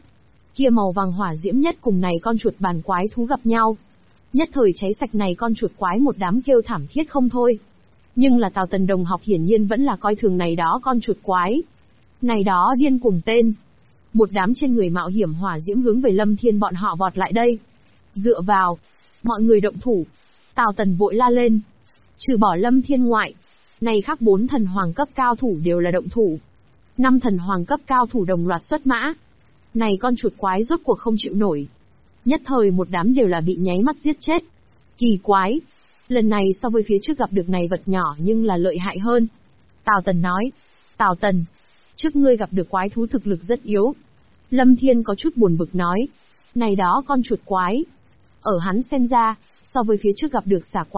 Kia màu vàng hỏa diễm nhất cùng này con chuột bàn quái thú gặp nhau. Nhất thời cháy sạch này con chuột quái một đám kêu thảm thiết không thôi. Nhưng là Tào Tần đồng học hiển nhiên vẫn là coi thường này đó con chuột quái. Này đó điên cuồng tên. Một đám trên người mạo hiểm hỏa diễm hướng về Lâm Thiên bọn họ vọt lại đây. Dựa vào. Mọi người động thủ. Tào Tần vội la lên. Trừ bỏ Lâm Thiên ngoại. Này khác 4 thần hoàng cấp cao thủ đều là động thủ. 5 thần hoàng cấp cao thủ đồng loạt xuất mã. Này con chuột quái rốt cuộc không chịu nổi. Nhất thời một đám đều là bị nháy mắt giết chết. Kỳ quái. Lần này so với phía trước gặp được này vật nhỏ nhưng là lợi hại hơn. Tào Tần nói. Tào Tần. Trước ngươi gặp được quái thú thực lực rất yếu. Lâm Thiên có chút buồn bực nói. Này đó con chuột quái. Ở hắn xem ra, so với phía trước gặp được xà quái.